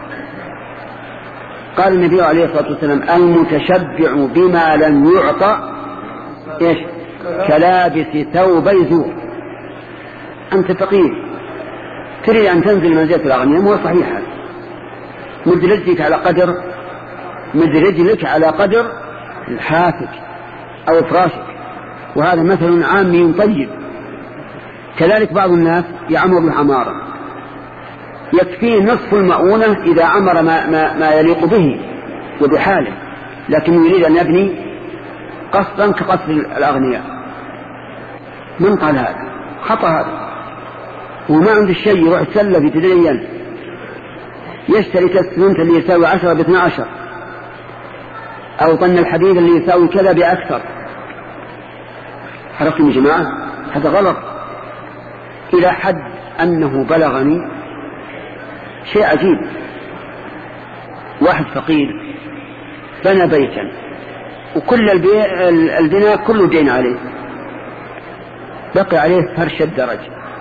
قال النبي عليه الصلاة والسلام: المتشبع بما لم يعطى إيش؟ كلابس ثوبي زور. أنت فقير تريد أن تنزل منزلة الأغنياء، مو صحيح هذا. مد رجلك على قدر مد رجلك على قدر الحافك أو فراشك، وهذا مثل عامي طيب. كذلك بعض الناس يعمر العمارة، يكفيه نصف المؤونة إذا عمر ما, ما, ما يليق به وبحاله، لكن يريد أن يبني قصدا كقصد الأغنياء. من قال هذا؟ خطأ هذا. وما عنده الشيء يروح يتسلى في تدريا، يشتري كالسمنت اللي يساوي عشرة باثنى عشر، أو طن الحديد اللي يساوي كذا بأكثر. عرفتم يا جماعة؟ هذا غلط إلى حد أنه بلغني شيء عجيب. واحد فقير بنى بيتا وكل البناء كله دين عليه، بقي عليه فرش الدرج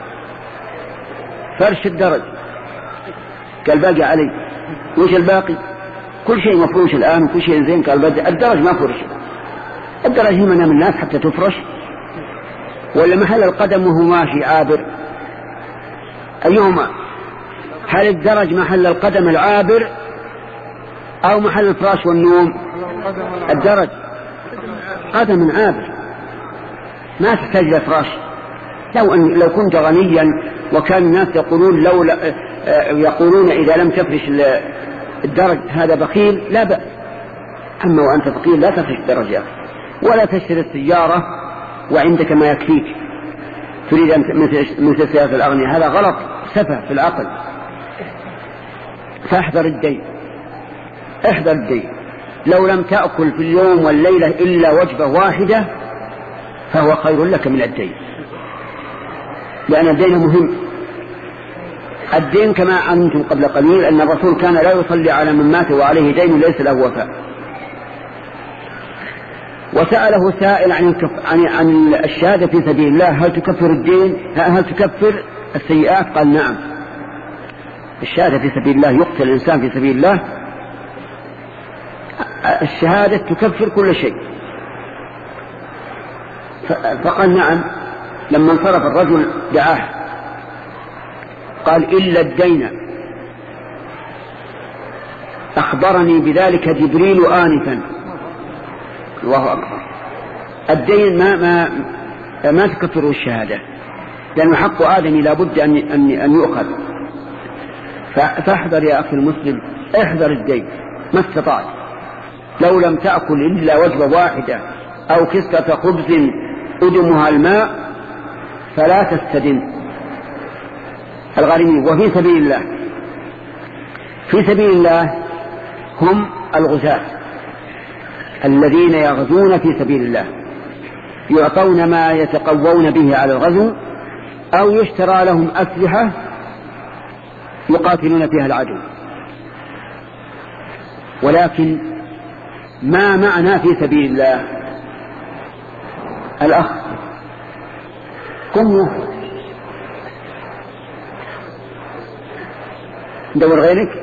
فرش الدرج قال باقي علي. وش الباقي؟ كل شيء مفروش الآن وكل شيء زين. قال الدرج ما فرش. الدرج هي منام الناس حتى تفرش، ولا محل القدم وهو ماشي عابر؟ أيهما؟ هل الدرج محل القدم العابر أو محل الفراش والنوم؟ الدرج قدم عابر، ما تحتاج لفراش. لو أن لو كنت غنيا وكان الناس يقولون لو يقولون إذا لم تفرش الدرج هذا بخيل، لا بأس. أما وأنت فقير لا تفرش الدرج ولا تشتري السيارة وعندك ما يكفيك تريد أن مثل سيارة الأغنياء، هذا غلط سفه في العقل. فاحذر الدين، احذر الدين. لو لم تأكل في اليوم والليلة إلا وجبة واحدة فهو خير لك من الدين، لأن الدين مهم. الدين كما علمتم قبل قليل أن الرسول كان لا يصلي على من مات وعليه دين ليس له وفاء. وسأله سائل عن, الكف... عن... عن الشهادة في سبيل الله، هل تكفر الدين؟ هل تكفر السيئات؟ قال نعم، الشهادة في سبيل الله، يقتل الإنسان في سبيل الله، الشهادة تكفر كل شيء. ف... فقال نعم. لما انصرف الرجل دعاه قال إلا الدين أخبرني بذلك جبريل آنفا. الله أكبر. الدين ما ما ما تكفره الشهادة، لأن حق آدم لا بد أن أن أن يؤخذ. فاحذر يا أخي المسلم، احذر الدين ما استطعت. لو لم تأكل إلا وجبة واحدة أو كسرة خبز أدمها الماء فلا تستدن الغارمين. وفي سبيل الله، في سبيل الله هم الغزاة الذين يغزون في سبيل الله، يعطون ما يتقوون به على الغزو أو يشترى لهم أسلحة يقاتلون فيها العدو. ولكن ما معنى في سبيل الله؟ الأخ قم دور غيرك.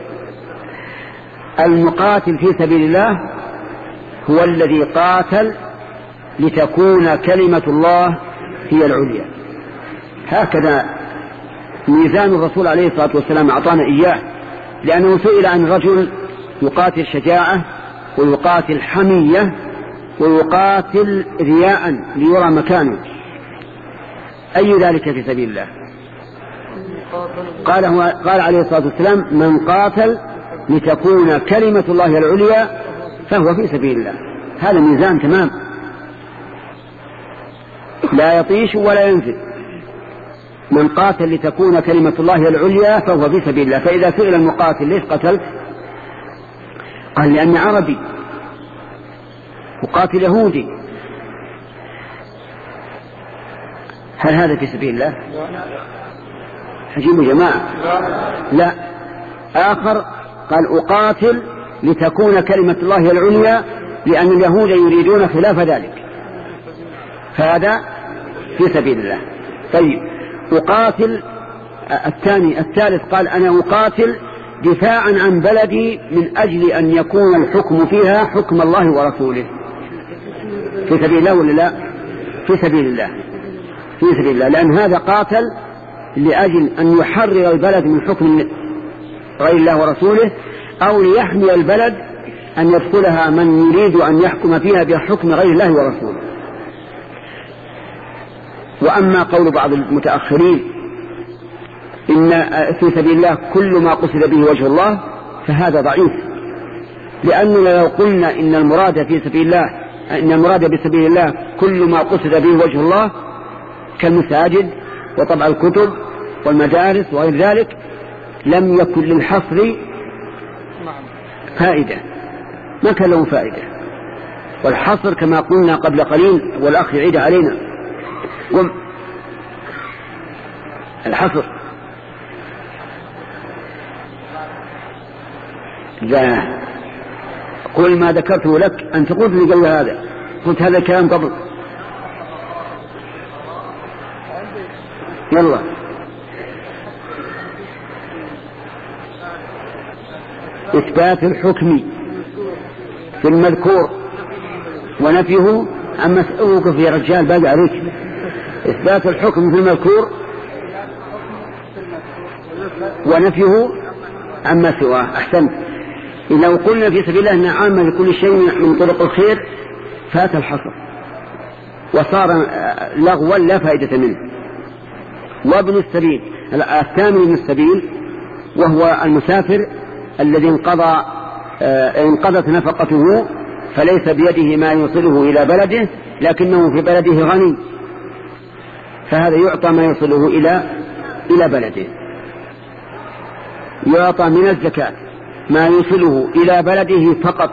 المقاتل في سبيل الله هو الذي قاتل لتكون كلمة الله هي العليا. هكذا ميزان الرسول عليه الصلاة والسلام أعطانا إياه، لأنه سئل عن رجل يقاتل شجاعة ويقاتل حمية ويقاتل رياء ليرى مكانه، أي ذلك في سبيل الله؟ قال, هو قال عليه الصلاة والسلام: من قاتل لتكون كلمة الله العليا فهو في سبيل الله. هذا ميزان تمام، لا يطيش ولا ينزل. من قاتل لتكون كلمة الله العليا فهو في سبيل الله. فإذا سئل المقاتل: ليش قتلت؟ قال: لأني عربي وقاتل يهودي. هل هذا في سبيل الله؟ عجيب يا جماعة. لا. آخر قال: أقاتل لتكون كلمة الله العليا لأن اليهود يريدون خلاف ذلك، فهذا في سبيل الله. طيب، أقاتل. الثاني الثالث قال: أنا أقاتل دفاعا عن بلدي من أجل أن يكون الحكم فيها حكم الله ورسوله. في سبيل الله ولا لا؟ في سبيل الله، في سبيل الله، لأن هذا قاتل لأجل أن يحرر البلد من حكم غير الله ورسوله، أو ليحمي البلد أن يدخلها من يريد أن يحكم فيها بحكم غير الله ورسوله. وأما قول بعض المتأخرين إن في سبيل الله كل ما قصد به وجه الله فهذا ضعيف، لأننا لو قلنا إن المراد في سبيل الله إن المراد بسبيل الله كل ما قصد به وجه الله كالمساجد وطبع الكتب والمدارس وغير ذلك لم يكن للحصر فائدة، ما كان له فائدة. والحصر كما قلنا قبل قليل والأخ يعيد علينا، الحصر لا قل ما ذكرته لك أنت قلت لي قبل هذا، قلت هذا الكلام قبل. يلا إثبات الحكم في المذكور ونفيه عن مسألك في رجال باقي عليك. إثبات الحكم في المذكور ونفيه عما سواه. أحسنت. لو قلنا في سبيل الله أن عامة لكل شيء من طرق الخير فات الحصر وصار لغوا لا فائدة منه. وابن السبيل الثامن من السبيل وهو المسافر الذي انقضى انقضت نفقته فليس بيده ما يوصله إلى بلده لكنه في بلده غني، فهذا يعطى ما يوصله إلى إلى بلده، يعطى من الزكاة ما يوصله إلى بلده فقط.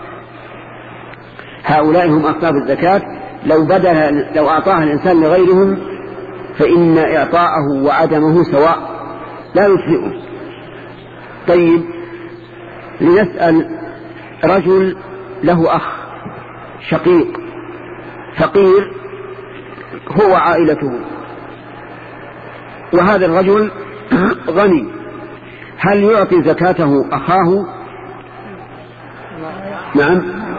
هؤلاء هم أصحاب الزكاة. لو بدل لو أعطاها الإنسان لغيرهم فإن إعطاءه وعدمه سواء لا يجزئه. طيب، لنسأل رجل له أخ شقيق فقير هو عائلته، وهذا الرجل غني، هل يعطي زكاته أخاه؟ نعم،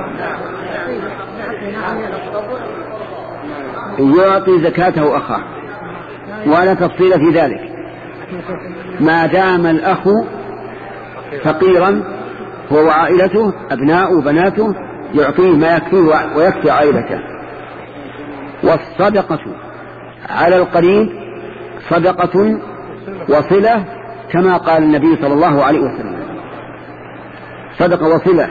يعطي زكاته أخاه، ولا تفصيل في ذلك ما دام الأخ فقيرا هو وعائلته أبناء وبناته يعطيه ما يكفيه ويكفي عائلته. والصدقة على القريب صدقة وصلة كما قال النبي صلى الله عليه وسلم، صدقة وصلة،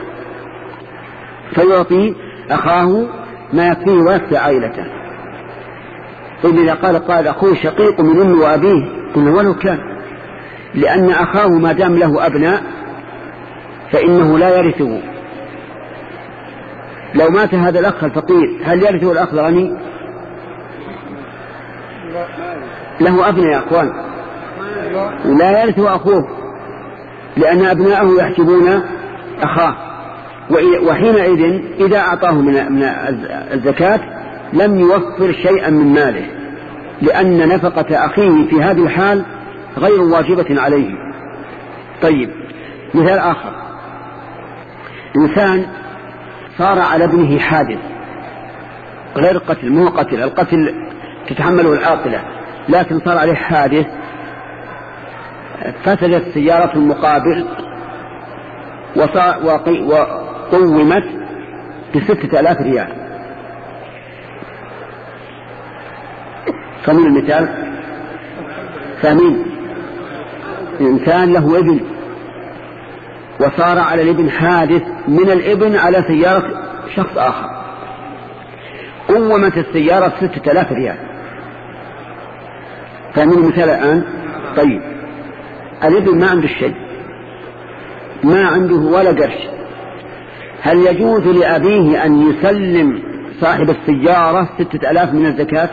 فيعطي أخاه ما يكفيه ويكفي عائلته. طيب، إذا قال قال أخوه شقيق من أمه وأبيه قلنا ولو كان، لأن أخاه ما دام له أبناء فإنه لا يرثه. لو مات هذا الأخ الفقير هل يرثه الأخ الغني؟ له أبناء يا أخوان، لا يرثه أخوه لأن أبناءه يحسبون أخاه، وحينئذ إذا أعطاه من الزكاة لم يوفر شيئا من ماله، لأن نفقة أخيه في هذه الحال غير واجبة عليه، طيب مثال آخر، إنسان صار على ابنه حادث غير قتل، مو قتل، القتل تتحمله العاقلة، لكن صار عليه حادث فسدت سيارة المقابل وقومت بستة آلاف ريال. فمن المثال ثامين، إنسان له ابن وصار على الابن حادث من الابن على سيارة شخص آخر، قومت السيارة ستة آلاف ريال. فمن المثال الآن. طيب الابن ما عنده الشيء، ما عنده ولا قرش، هل يجوز لأبيه أن يسلم صاحب السيارة ستة آلاف من الزكاة؟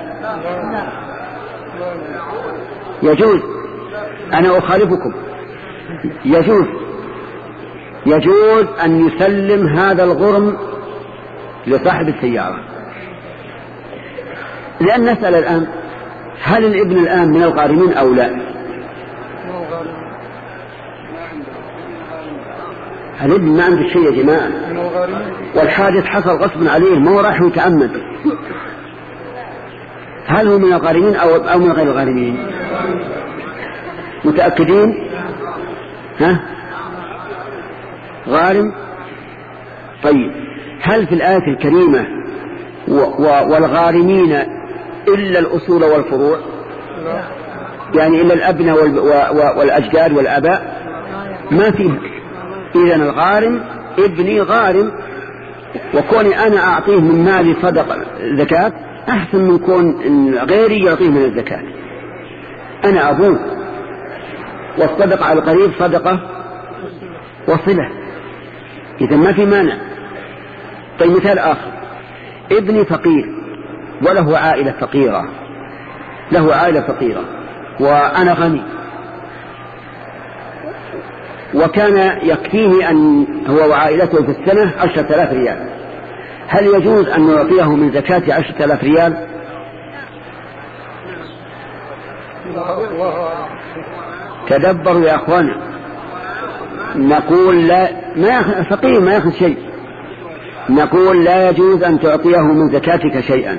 يجوز. أنا أخالفكم. يجوز يجوز أن يسلم هذا الغرم لصاحب السيارة. لأن نسأل الآن هل الابن الآن من الغارمين أو لا؟ الابن ما عنده شيء يا جماعة، والحادث حصل غصب عليه، ما هو راح يتعمد. هل هو من الغارمين أو أو من غير الغارمين؟ متأكدين؟ ها؟ غارم. طيب هل في الآية الكريمة والغارمين إلا الأصول والفروع؟ يعني إلا الأبناء والأجداد والآباء؟ ما فيها. إذن الغارم ابني غارم، وكوني أنا أعطيه من مالي صدقة زكاة أحسن من كون غيري يعطيه من الزكاة. أنا أبوه، والصدقة على القريب صدقة وصلة، إذن ما في مانع. طيب مثال آخر، ابني فقير وله عائلة فقيرة، له عائلة فقيرة وأنا غني، وكان يكفيه أن هو وعائلته في السنة عشرة آلاف ريال، هل يجوز أن نعطيه من زكاة عشرة آلاف ريال؟ تدبروا يا أخوانا. نقول لا، ما يأخذ فقير ما يأخذ شيء، نقول لا يجوز أن تعطيه من زكاتك شيئا،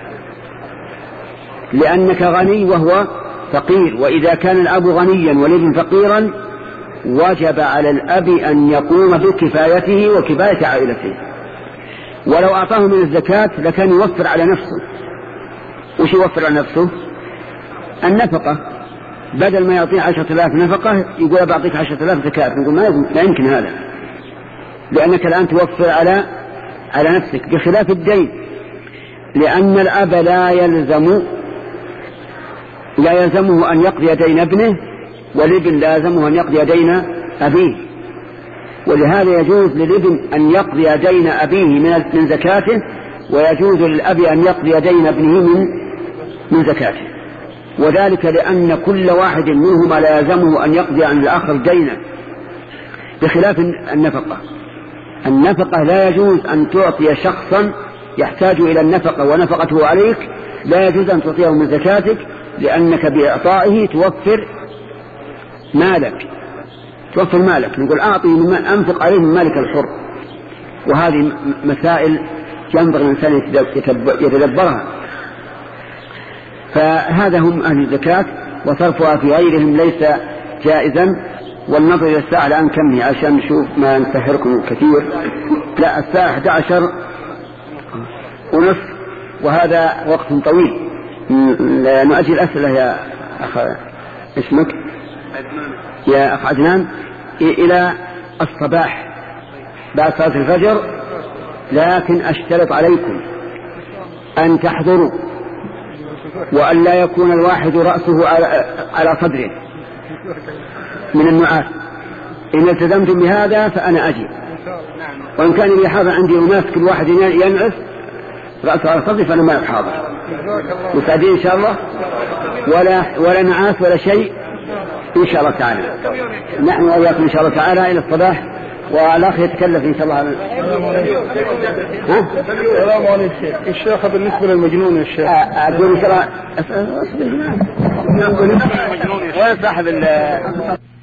لأنك غني وهو فقير، وإذا كان الأب غنيا والابن فقيرا وجب على الأب أن يقوم بكفايته وكفاية عائلته، ولو أعطاه من الزكاة لكان يوفر على نفسه. وش يوفر على نفسه؟ النفقة، بدل ما يعطيه عشرة آلاف نفقة يقول بعطيك عشرة آلاف زكاة، نقول ما يمكن هذا، لأنك الآن توفر على على نفسك، بخلاف الدين، لأن الأب لا يلزم لا يلزمه أن يقضي دين ابنه، والابن لازمه أن يقضي دين أبيه، ولهذا يجوز للابن أن يقضي دين أبيه من من زكاته، ويجوز للأب أن يقضي دين ابنه من من زكاته، وذلك لأن كل واحد منهما لازمه أن يقضي عن الآخر دينا، بخلاف النفقة. النفقة لا يجوز أن تعطي شخصا يحتاج إلى النفقة ونفقته عليك، لا يجوز أن تعطيه من زكاتك، لأنك بإعطائه توفر مالك توفر مالك نقول أعطي من أنفق عليه من مالك الحر. وهذه مسائل ينبغي الإنسان يتدبرها. فهذا هم أهل الزكاة، وصرفها في غيرهم ليس جائزا. والنظر إلى الساعة الآن كم هي عشان نشوف ما نسهركم كثير. لا، الساعة أحد عشر ونصف، وهذا وقت طويل. نؤجل أسئلة يا أخ، اسمك يا أخ عدنان، إلى الصباح بعد صلاة الفجر، لكن أشترط عليكم أن تحضروا، وأن لا يكون الواحد رأسه على صدره من النعاس. إن التزمتم بهذا فأنا أجي، وإن كان لي حاضر عندي أناس كل واحد ينعس رأسه على صدره فأنا ما أحاضر. مساعدين إن شاء الله، ولا ولا نعاس ولا شيء إن شاء الله تعالى. نحن وإياكم إن شاء الله تعالى إلى الصباح. والأخ يتكلف إن شاء الله. ها؟ السلام عليكم الشيخ. بالنسبة للمجنون يا شيخ، أقول إن شاء الله. أقول بالنسبة للمجنون يا شيخ، وين صاحب ال